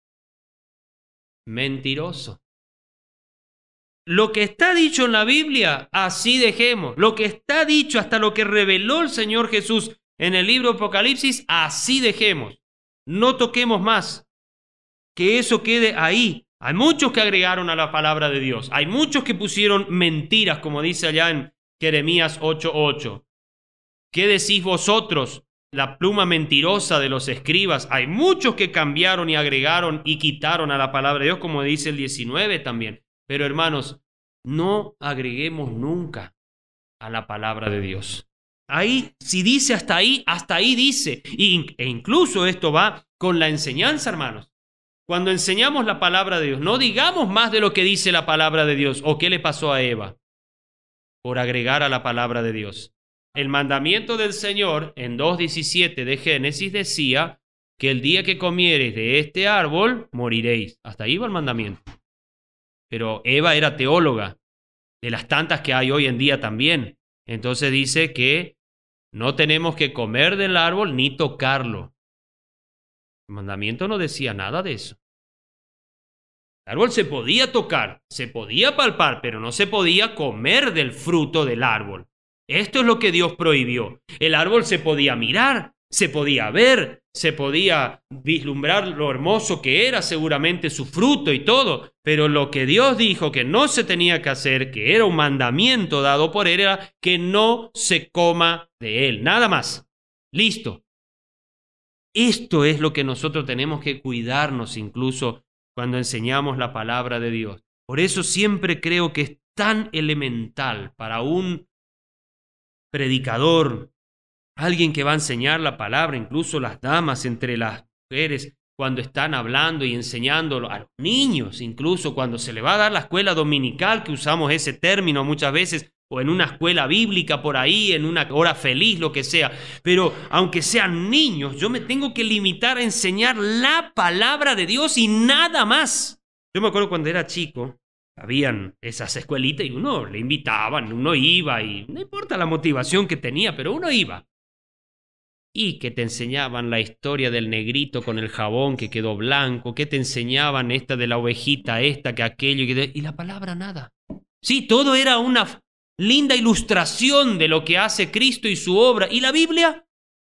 mentiroso. Lo que está dicho en la Biblia, así dejemos. Lo que está dicho hasta lo que reveló el Señor Jesús en el libro de Apocalipsis, así dejemos. No toquemos más. Que eso quede ahí. Hay muchos que agregaron a la palabra de Dios. Hay muchos que pusieron mentiras, como dice allá en Jeremías ocho ocho. ¿Qué decís vosotros? La pluma mentirosa de los escribas. Hay muchos que cambiaron y agregaron y quitaron a la palabra de Dios, como dice el diecinueve también. Pero hermanos, no agreguemos nunca a la palabra de Dios. Ahí, si dice hasta ahí, hasta ahí dice. E incluso esto va con la enseñanza, hermanos. Cuando enseñamos la palabra de Dios, no digamos más de lo que dice la palabra de Dios. ¿O qué le pasó a Eva? Por agregar a la palabra de Dios. El mandamiento del Señor en dos diecisiete de Génesis decía que el día que comiereis de este árbol, moriréis. Hasta ahí va el mandamiento. Pero Eva era teóloga, de las tantas que hay hoy en día también. Entonces dice que no tenemos que comer del árbol ni tocarlo. El mandamiento no decía nada de eso. El árbol se podía tocar, se podía palpar, pero no se podía comer del fruto del árbol. Esto es lo que Dios prohibió. El árbol se podía mirar, se podía ver, se podía vislumbrar lo hermoso que era seguramente su fruto y todo, pero lo que Dios dijo que no se tenía que hacer, que era un mandamiento dado por él, era que no se coma de él, nada más. Listo. Esto es lo que nosotros tenemos que cuidarnos incluso cuando enseñamos la palabra de Dios. Por eso siempre creo que es tan elemental para un predicador, alguien que va a enseñar la palabra, incluso las damas entre las mujeres, cuando están hablando y enseñando a los niños, incluso cuando se le va a dar la escuela dominical, que usamos ese término muchas veces, o en una escuela bíblica por ahí, en una hora feliz, lo que sea. Pero aunque sean niños, yo me tengo que limitar a enseñar la palabra de Dios y nada más. Yo me acuerdo cuando era chico, habían esas escuelitas y uno le invitaban, uno iba y no importa la motivación que tenía, pero uno iba. Y que te enseñaban la historia del negrito con el jabón que quedó blanco, que te enseñaban esta de la ovejita, esta, que aquello, y, que... y la palabra nada. Sí, todo era una linda ilustración de lo que hace Cristo y su obra. ¿Y la Biblia?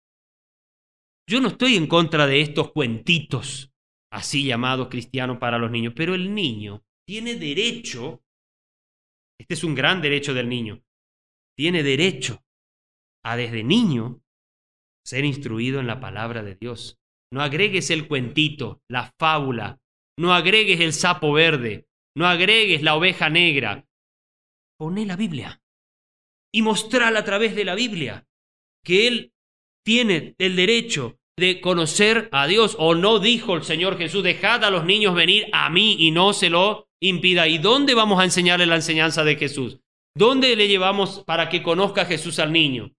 Yo no estoy en contra de estos cuentitos, así llamados cristianos para los niños, pero el niño tiene derecho, este es un gran derecho del niño, tiene derecho a desde niño ser instruido en la palabra de Dios. No agregues el cuentito, la fábula, no agregues el sapo verde, no agregues la oveja negra. Poné la Biblia y mostrala a través de la Biblia que Él tiene el derecho de conocer a Dios. ¿O no dijo el Señor Jesús, dejad a los niños venir a mí y no se lo impida? ¿Y dónde vamos a enseñarle la enseñanza de Jesús? ¿Dónde le llevamos para que conozca a Jesús al niño?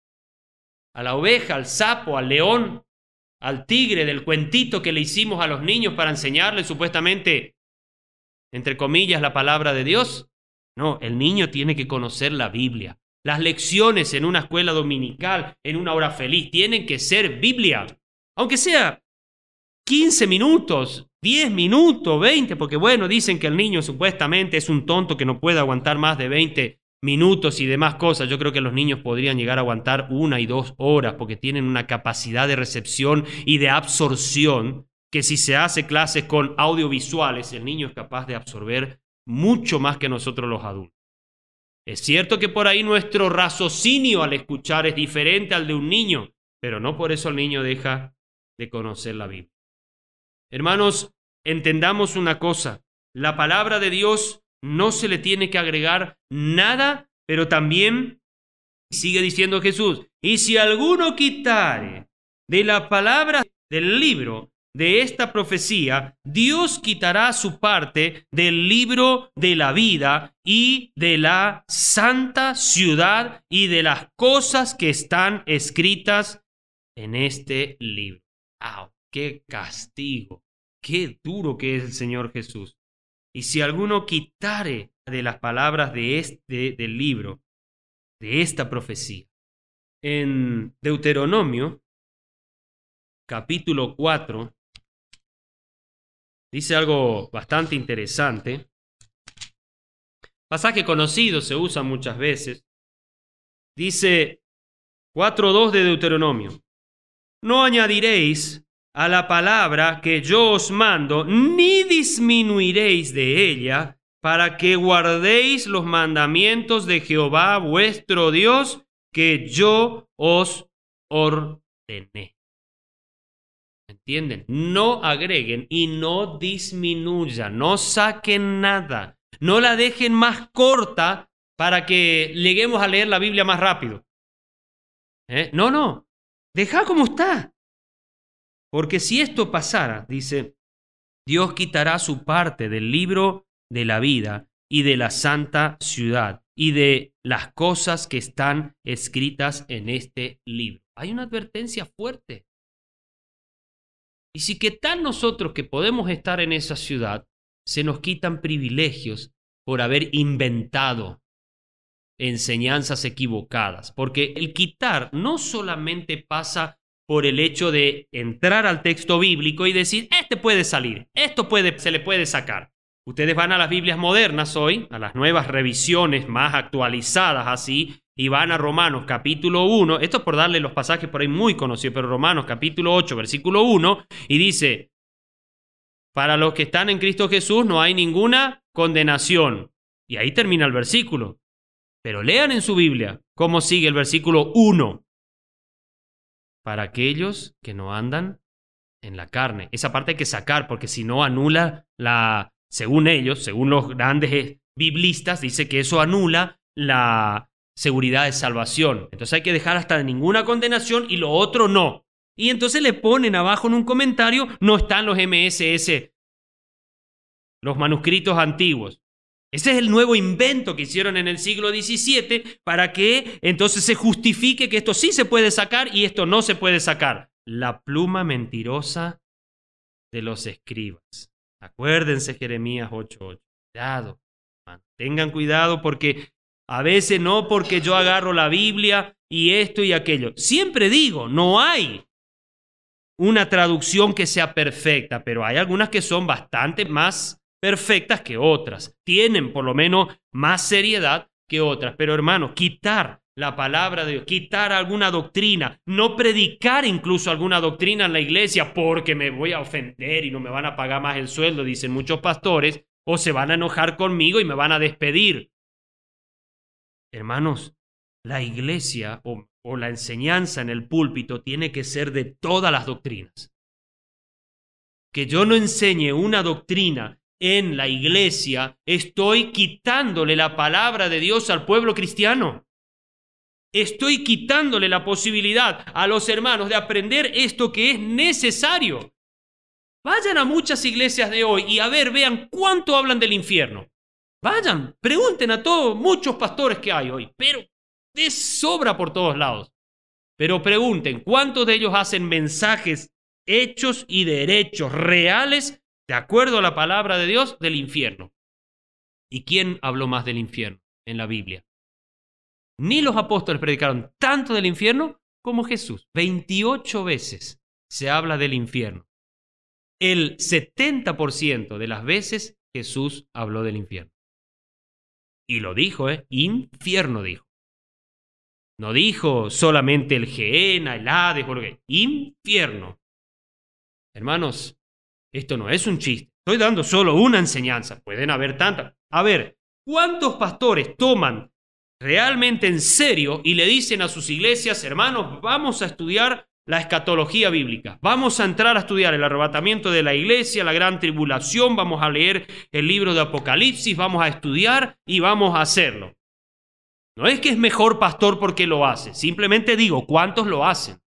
A la oveja, al sapo, al león, al tigre del cuentito que le hicimos a los niños para enseñarles supuestamente, entre comillas, la palabra de Dios. No, el niño tiene que conocer la Biblia. Las lecciones en una escuela dominical, en una hora feliz, tienen que ser Biblia. Aunque sea quince minutos, diez minutos, veinte, porque bueno, dicen que el niño supuestamente es un tonto que no puede aguantar más de veinte minutos y demás cosas. Yo creo que los niños podrían llegar a aguantar una y dos horas porque tienen una capacidad de recepción y de absorción que si se hace clases con audiovisuales, el niño es capaz de absorber mucho más que nosotros los adultos. Es cierto que por ahí nuestro raciocinio al escuchar es diferente al de un niño, pero no por eso el niño deja de conocer la Biblia. Hermanos, entendamos una cosa, la palabra de Dios no se le tiene que agregar nada, pero también sigue diciendo Jesús, y si alguno quitare de la palabra del libro de esta profecía, Dios quitará su parte del libro de la vida y de la santa ciudad y de las cosas que están escritas en este libro. ¡Au! ¡Qué castigo! ¡Qué duro que es el Señor Jesús! Y si alguno quitare de las palabras de este del libro, de esta profecía, en Deuteronomio, capítulo cuatro, dice algo bastante interesante. Pasaje conocido, se usa muchas veces. Dice cuatro dos de Deuteronomio. No añadiréis a la palabra que yo os mando, ni disminuiréis de ella, para que guardéis los mandamientos de Jehová vuestro Dios, que yo os ordené. ¿Entienden? No agreguen y no disminuyan, no saquen nada, no la dejen más corta para que lleguemos a leer la Biblia más rápido. ¿Eh? No, no, deja como está. Porque si esto pasara, dice, Dios quitará su parte del libro de la vida y de la santa ciudad y de las cosas que están escritas en este libro. Hay una advertencia fuerte. Y si que tal nosotros que podemos estar en esa ciudad, se nos quitan privilegios por haber inventado enseñanzas equivocadas. Porque el quitar no solamente pasa por el hecho de entrar al texto bíblico y decir, este puede salir, esto puede, se le puede sacar. Ustedes van a las Biblias modernas hoy, a las nuevas revisiones más actualizadas así, y van a Romanos capítulo uno, esto es por darle los pasajes por ahí muy conocidos, pero Romanos capítulo ocho, versículo uno, y dice, para los que están en Cristo Jesús no hay ninguna condenación. Y ahí termina el versículo. Pero lean en su Biblia cómo sigue el versículo uno. Para aquellos que no andan en la carne. Esa parte hay que sacar porque si no anula la, según ellos, según los grandes biblistas, dice que eso anula la seguridad de salvación. Entonces hay que dejar hasta de ninguna condenación y lo otro no. Y entonces le ponen abajo en un comentario, no están los M S S, los manuscritos antiguos. Ese es el nuevo invento que hicieron en el siglo diecisiete para que entonces se justifique que esto sí se puede sacar y esto no se puede sacar. La pluma mentirosa de los escribas. Acuérdense Jeremías ocho ocho. Cuidado, mantengan cuidado porque a veces no porque yo agarro la Biblia y esto y aquello. Siempre digo, no hay una traducción que sea perfecta, pero hay algunas que son bastante más perfectas que otras, tienen por lo menos más seriedad que otras. Pero hermanos, quitar la palabra de Dios, quitar alguna doctrina, no predicar incluso alguna doctrina en la iglesia porque me voy a ofender y no me van a pagar más el sueldo, dicen muchos pastores, o se van a enojar conmigo y me van a despedir. Hermanos, la iglesia o, o la enseñanza en el púlpito tiene que ser de todas las doctrinas. Que yo no enseñe una doctrina en la iglesia, estoy quitándole la palabra de Dios al pueblo cristiano. Estoy quitándole la posibilidad a los hermanos de aprender esto que es necesario. Vayan a muchas iglesias de hoy y a ver, vean cuánto hablan del infierno. Vayan, pregunten a todos, muchos pastores que hay hoy, pero de sobra por todos lados. Pero pregunten, ¿cuántos de ellos hacen mensajes hechos y derechos reales de acuerdo a la palabra de Dios del infierno? ¿Y quién habló más del infierno en la Biblia? Ni los apóstoles predicaron tanto del infierno como Jesús. veintiocho veces se habla del infierno. el setenta por ciento de las veces Jesús habló del infierno. Y lo dijo, ¿eh? Infierno dijo. No dijo solamente el Gehenna, el Hades, o lo que. Infierno. Hermanos, esto no es un chiste. Estoy dando solo una enseñanza. Pueden haber tantas. A ver, ¿cuántos pastores toman realmente en serio y le dicen a sus iglesias, hermanos, vamos a estudiar la escatología bíblica, vamos a entrar a estudiar el arrebatamiento de la iglesia, la gran tribulación, vamos a leer el libro de Apocalipsis, vamos a estudiar y vamos a hacerlo? No es que es mejor pastor porque lo hace, simplemente digo, ¿cuántos lo hacen?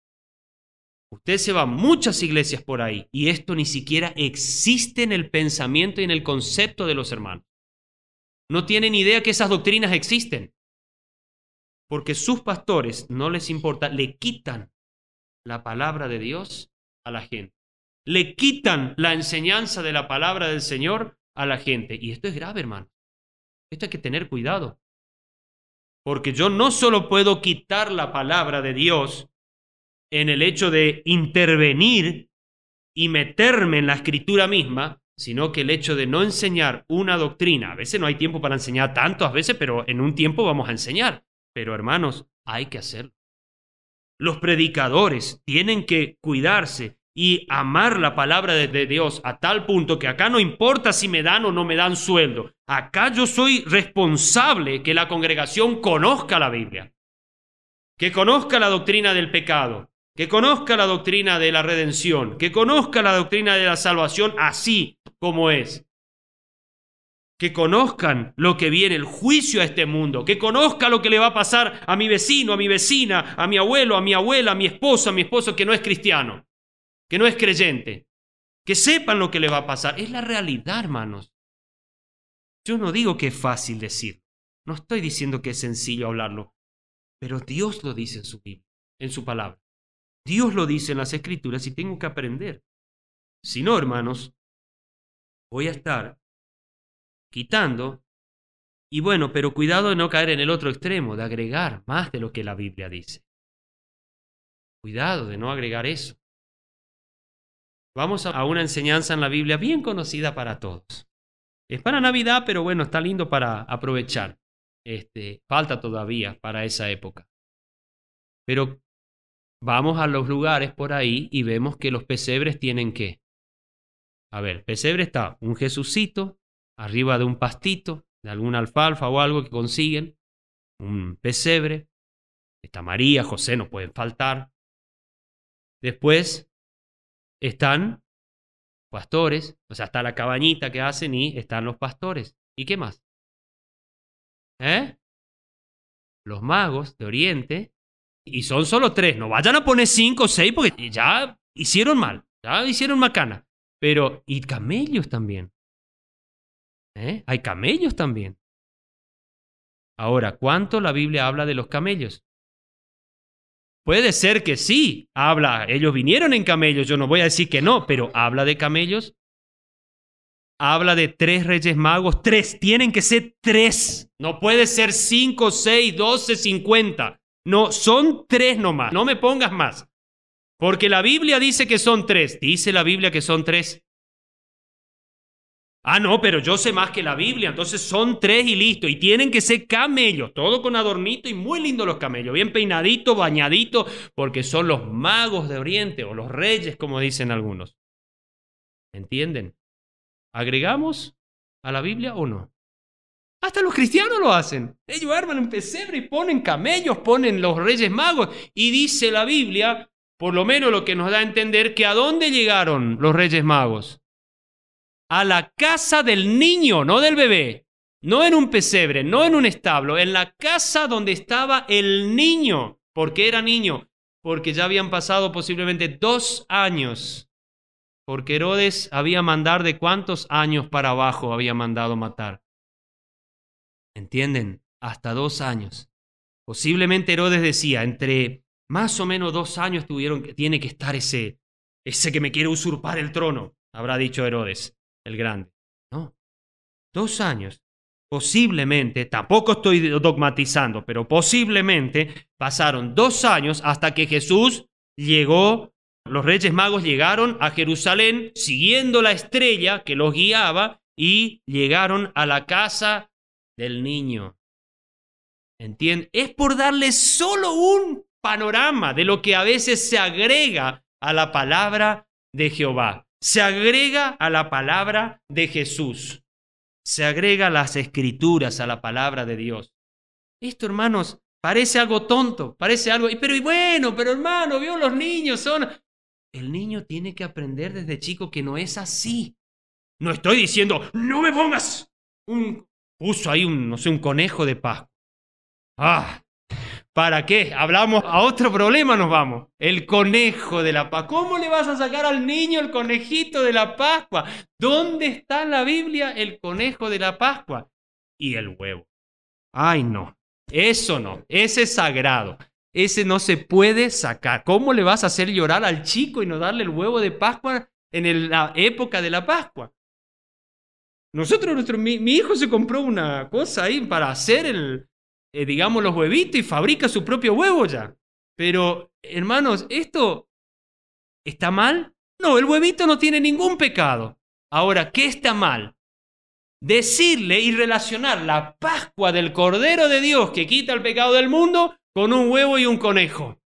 Usted se va a muchas iglesias por ahí y esto ni siquiera existe en el pensamiento y en el concepto de los hermanos. No tienen idea que esas doctrinas existen. Porque sus pastores, no les importa, le quitan la palabra de Dios a la gente. Le quitan la enseñanza de la palabra del Señor a la gente. Y esto es grave, hermano. Esto hay que tener cuidado. Porque yo no solo puedo quitar la palabra de Dios en el hecho de intervenir y meterme en la escritura misma, sino que el hecho de no enseñar una doctrina, a veces no hay tiempo para enseñar tanto, a veces, pero en un tiempo vamos a enseñar. Pero hermanos, hay que hacerlo. Los predicadores tienen que cuidarse y amar la palabra de, de Dios a tal punto que acá no importa si me dan o no me dan sueldo. Acá yo soy responsable que la congregación conozca la Biblia, que conozca la doctrina del pecado, que conozca la doctrina de la redención, que conozca la doctrina de la salvación así como es. Que conozcan lo que viene, el juicio a este mundo, que conozca lo que le va a pasar a mi vecino, a mi vecina, a mi abuelo, a mi abuela, a mi esposo, a mi esposo que no es cristiano, que no es creyente. Que sepan lo que le va a pasar. Es la realidad, hermanos. Yo no digo que es fácil decir, no estoy diciendo que es sencillo hablarlo, pero Dios lo dice en su Biblia, en su palabra. Dios lo dice en las Escrituras y tengo que aprender. Si no, hermanos, voy a estar quitando, y bueno, pero cuidado de no caer en el otro extremo, de agregar más de lo que la Biblia dice. Cuidado de no agregar eso. Vamos a una enseñanza en la Biblia bien conocida para todos. Es para Navidad, pero bueno, está lindo para aprovechar. Este, falta todavía para esa época. Pero vamos a los lugares por ahí y vemos que los pesebres tienen ¿qué? A ver, pesebre está un Jesucito arriba de un pastito, de alguna alfalfa o algo que consiguen, un pesebre. Está María, José, no pueden faltar. Después están pastores, o sea, está la cabañita que hacen y están los pastores. ¿Y qué más? ¿Eh? Los magos de Oriente. Y son solo tres, no vayan a poner cinco o seis porque ya hicieron mal, ya hicieron macana. Pero, y camellos también. ¿Eh? Hay camellos también. Ahora, ¿cuánto la Biblia habla de los camellos? Puede ser que sí, habla, ellos vinieron en camellos, yo no voy a decir que no, pero habla de camellos. Habla de tres reyes magos, tres, tienen que ser tres. No puede ser cinco, seis, doce, cincuenta. No, son tres nomás, no me pongas más. Porque la Biblia dice que son tres, dice la Biblia que son tres. Ah, no, pero yo sé más que la Biblia, entonces son tres y listo. Y tienen que ser camellos, todo con adornito y muy lindos los camellos, bien peinaditos, bañaditos, porque son los magos de Oriente o los reyes, como dicen algunos. ¿Entienden? ¿Agregamos a la Biblia o no? Hasta los cristianos lo hacen. Ellos arman un pesebre y ponen camellos, ponen los reyes magos. Y dice la Biblia, por lo menos lo que nos da a entender, que ¿a dónde llegaron los reyes magos? A la casa del niño, no del bebé. No en un pesebre, no en un establo, en la casa donde estaba el niño. ¿Por qué era niño? Porque ya habían pasado posiblemente dos años. Porque Herodes había mandado de cuántos años para abajo había mandado matar. ¿Entienden? Hasta dos años. Posiblemente Herodes decía, entre más o menos dos años tuvieron que, tiene que estar ese, ese que me quiere usurpar el trono, habrá dicho Herodes, el grande. No, dos años. Posiblemente, tampoco estoy dogmatizando, pero posiblemente pasaron dos años hasta que Jesús llegó Los Reyes Magos llegaron a Jerusalén siguiendo la estrella que los guiaba y llegaron a la casa del niño. ¿Entienden? Es por darle solo un panorama de lo que a veces se agrega a la palabra de Jehová. Se agrega a la palabra de Jesús. Se agrega a las escrituras, a la palabra de Dios. Esto, hermanos, parece algo tonto, parece algo... Pero y bueno, pero hermano, vio, los niños son... El niño tiene que aprender desde chico que no es así. No estoy diciendo, no me pongas un... Puso ahí un, no sé, un conejo de Pascua. Ah, ¿para qué? Hablamos a otro problema, nos vamos. El conejo de la Pascua. ¿Cómo le vas a sacar al niño el conejito de la Pascua? ¿Dónde está en la Biblia el conejo de la Pascua? Y el huevo. Ay, no. Eso no. Ese es sagrado. Ese no se puede sacar. ¿Cómo le vas a hacer llorar al chico y no darle el huevo de Pascua en el, la época de la Pascua? Nosotros, nuestro, mi, mi hijo se compró una cosa ahí para hacer el... Eh, digamos, los huevitos y fabrica su propio huevo ya. Pero, hermanos, ¿esto está mal? No, el huevito no tiene ningún pecado. Ahora, ¿qué está mal? Decirle y relacionar la Pascua del Cordero de Dios que quita el pecado del mundo con un huevo y un conejo.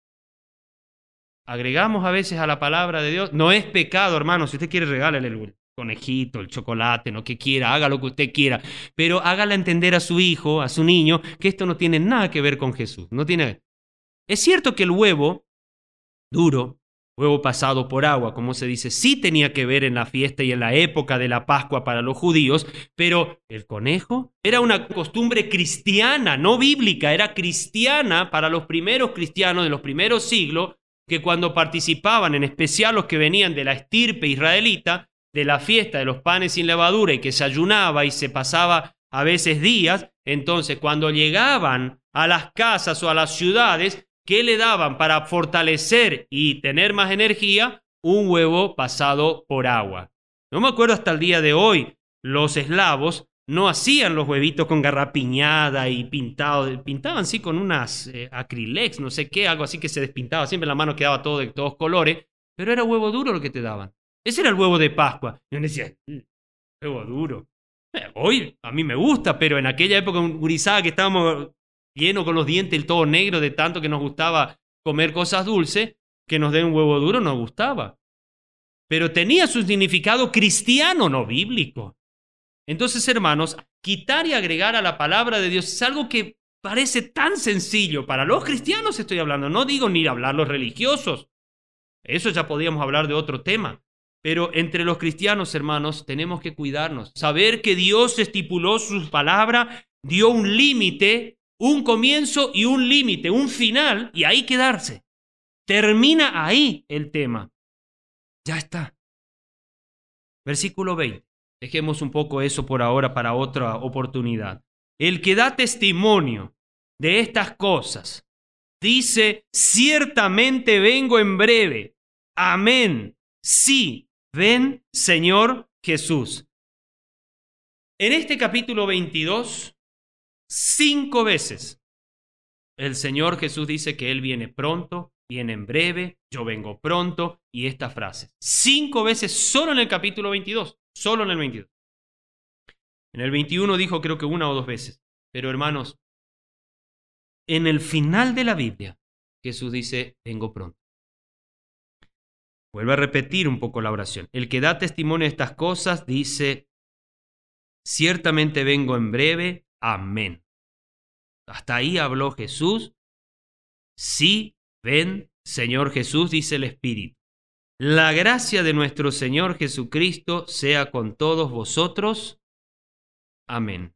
Agregamos a veces a la palabra de Dios. No es pecado, hermanos. Si usted quiere, regálale el conejito, el chocolate, lo que quiera, haga lo que usted quiera, pero hágale entender a su hijo, a su niño, que esto no tiene nada que ver con Jesús. No tiene... Es cierto que el huevo duro, huevo pasado por agua, como se dice, sí tenía que ver en la fiesta y en la época de la Pascua para los judíos, pero el conejo era una costumbre cristiana, no bíblica, era cristiana para los primeros cristianos de los primeros siglos, que cuando participaban, en especial los que venían de la estirpe israelita, de la fiesta de los panes sin levadura y que se ayunaba y se pasaba a veces días, entonces cuando llegaban a las casas o a las ciudades, ¿qué le daban para fortalecer y tener más energía? Un huevo pasado por agua. No me acuerdo hasta el día de hoy, los eslavos no hacían los huevitos con garrapiñada y pintados, pintaban sí con unas eh, acrilex, no sé qué, algo así que se despintaba, siempre la mano quedaba todo de todos colores, pero era huevo duro lo que te daban. Ese era el huevo de Pascua. Y uno decía, huevo duro. Eh, hoy a mí me gusta, pero en aquella época, un gurizada que estábamos llenos con los dientes y todo negro de tanto que nos gustaba comer cosas dulces, que nos den un huevo duro nos gustaba. Pero tenía su significado cristiano, no bíblico. Entonces, hermanos, quitar y agregar a la palabra de Dios es algo que parece tan sencillo. Para los cristianos estoy hablando, no digo ni hablar los religiosos. Eso ya podríamos hablar de otro tema. Pero entre los cristianos, hermanos, tenemos que cuidarnos. Saber que Dios estipuló su palabra, dio un límite, un comienzo y un límite, un final, y ahí quedarse. Termina ahí el tema. Ya está. Versículo veinte. Dejemos un poco eso por ahora para otra oportunidad. El que da testimonio de estas cosas dice, ciertamente vengo en breve. Amén. Sí. Ven, Señor Jesús. En este capítulo veintidós, cinco veces el Señor Jesús dice que Él viene pronto, viene en breve, yo vengo pronto, y esta frase. Cinco veces solo en el capítulo veintidós, solo en el veintidós. En el veintiuno dijo creo que una o dos veces. Pero hermanos, en el final de la Biblia, Jesús dice, vengo pronto. Vuelvo a repetir un poco la oración. El que da testimonio de estas cosas dice, ciertamente vengo en breve. Amén. Hasta ahí habló Jesús. Sí, ven, Señor Jesús, dice el Espíritu. La gracia de nuestro Señor Jesucristo sea con todos vosotros. Amén.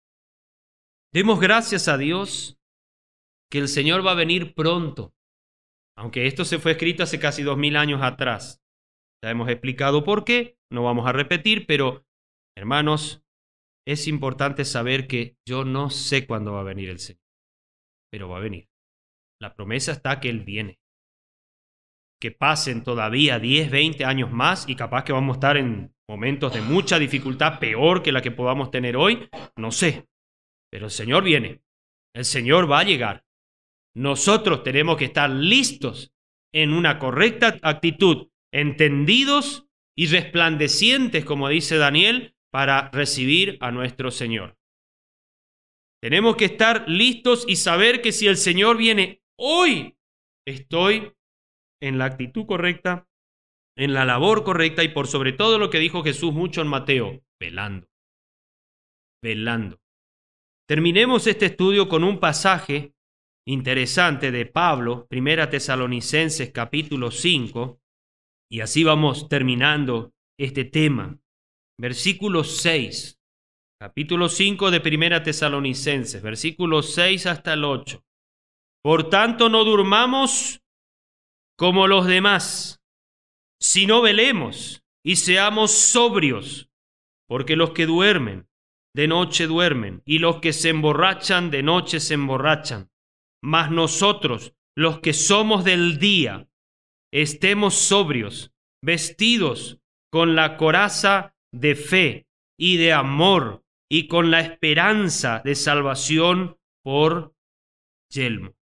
Demos gracias a Dios que el Señor va a venir pronto. Aunque esto se fue escrito hace casi dos mil años atrás. Ya hemos explicado por qué, no vamos a repetir, pero, hermanos, es importante saber que yo no sé cuándo va a venir el Señor, pero va a venir. La promesa está que Él viene. Que pasen todavía diez, veinte años más y capaz que vamos a estar en momentos de mucha dificultad, peor que la que podamos tener hoy, no sé. Pero el Señor viene, el Señor va a llegar. Nosotros tenemos que estar listos en una correcta actitud, entendidos y resplandecientes, como dice Daniel, para recibir a nuestro Señor. Tenemos que estar listos y saber que si el Señor viene hoy, estoy en la actitud correcta, en la labor correcta y por sobre todo lo que dijo Jesús mucho en Mateo, velando, velando. Terminemos este estudio con un pasaje interesante de Pablo, Primera Tesalonicenses capítulo cinco, y así vamos terminando este tema. Versículo seis, capítulo cinco de Primera Tesalonicenses, versículos seis hasta el ocho. Por tanto, no durmamos como los demás, sino velemos y seamos sobrios, porque los que duermen, de noche duermen, y los que se emborrachan, de noche se emborrachan. Mas nosotros, los que somos del día, estemos sobrios, vestidos con la coraza de fe y de amor, y con la esperanza de salvación por yelmo.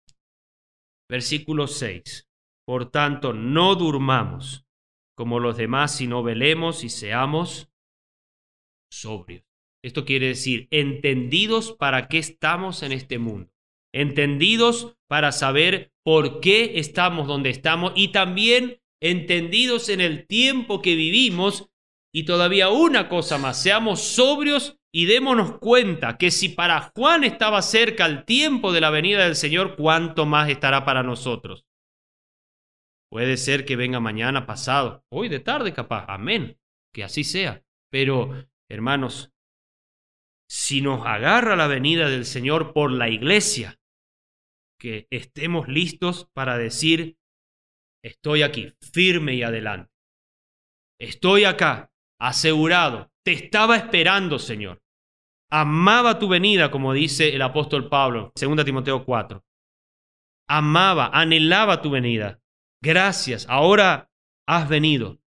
Versículo seis. Por tanto, no durmamos como los demás, sino velemos y seamos sobrios. Esto quiere decir, entendidos para qué estamos en este mundo. Entendidos para saber por qué estamos donde estamos y también entendidos en el tiempo que vivimos. Y todavía una cosa más, seamos sobrios y démonos cuenta que si para Juan estaba cerca el tiempo de la venida del Señor, ¿cuánto más estará para nosotros? Puede ser que venga mañana, pasado, hoy de tarde capaz, amén, que así sea. Pero, hermanos, si nos agarra la venida del Señor por la iglesia, que estemos listos para decir, estoy aquí, firme y adelante. Estoy acá, asegurado. Te estaba esperando, Señor. Amaba tu venida, como dice el apóstol Pablo, Segunda Timoteo cuatro. Amaba, anhelaba tu venida. Gracias, ahora has venido.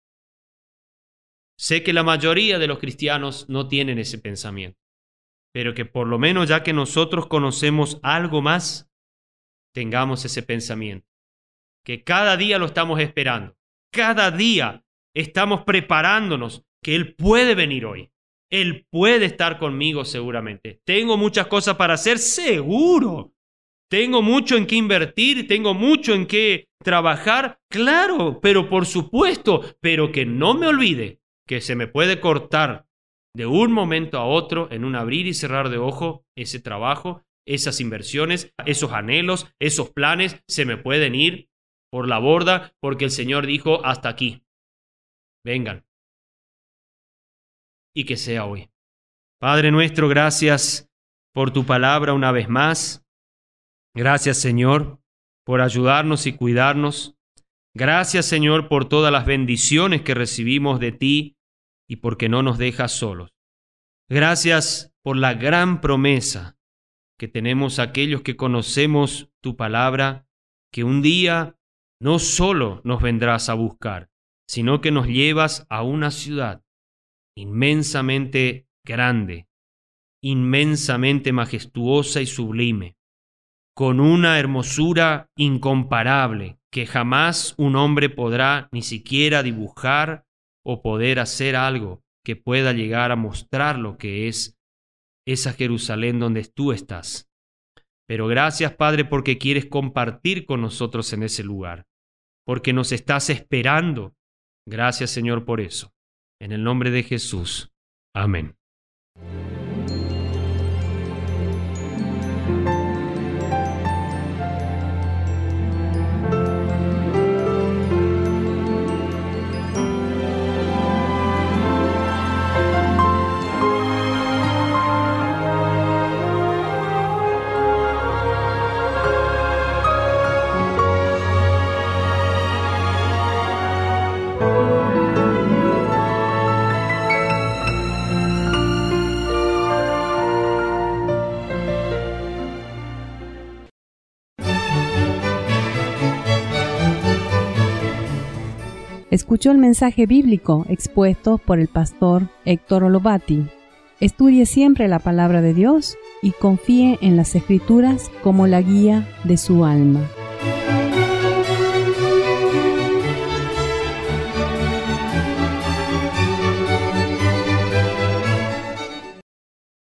Sé que la mayoría de los cristianos no tienen ese pensamiento, pero que por lo menos ya que nosotros conocemos algo más, tengamos ese pensamiento. Que cada día lo estamos esperando. Cada día estamos preparándonos que Él puede venir hoy. Él puede estar conmigo seguramente. Tengo muchas cosas para hacer, seguro. Tengo mucho en qué invertir, tengo mucho en qué trabajar, claro, pero por supuesto, pero que no me olvide que se me puede cortar de un momento a otro, en un abrir y cerrar de ojo, ese trabajo, esas inversiones, esos anhelos, esos planes, se me pueden ir por la borda porque el Señor dijo, hasta aquí, vengan. Y que sea hoy. Padre nuestro, gracias por tu palabra una vez más. Gracias, Señor, por ayudarnos y cuidarnos. Gracias, Señor, por todas las bendiciones que recibimos de ti y porque no nos dejas solos. Gracias por la gran promesa que tenemos aquellos que conocemos tu palabra, que un día no solo nos vendrás a buscar, sino que nos llevas a una ciudad inmensamente grande, inmensamente majestuosa y sublime, con una hermosura incomparable que jamás un hombre podrá ni siquiera dibujar o poder hacer algo que pueda llegar a mostrar lo que es esa Jerusalén donde tú estás. Pero gracias, Padre, porque quieres compartir con nosotros en ese lugar, porque nos estás esperando. Gracias, Señor, por eso. En el nombre de Jesús. Amén. Escuchó el mensaje bíblico expuesto por el pastor Héctor Olovati. Estudie siempre la palabra de Dios y confíe en las Escrituras como la guía de su alma.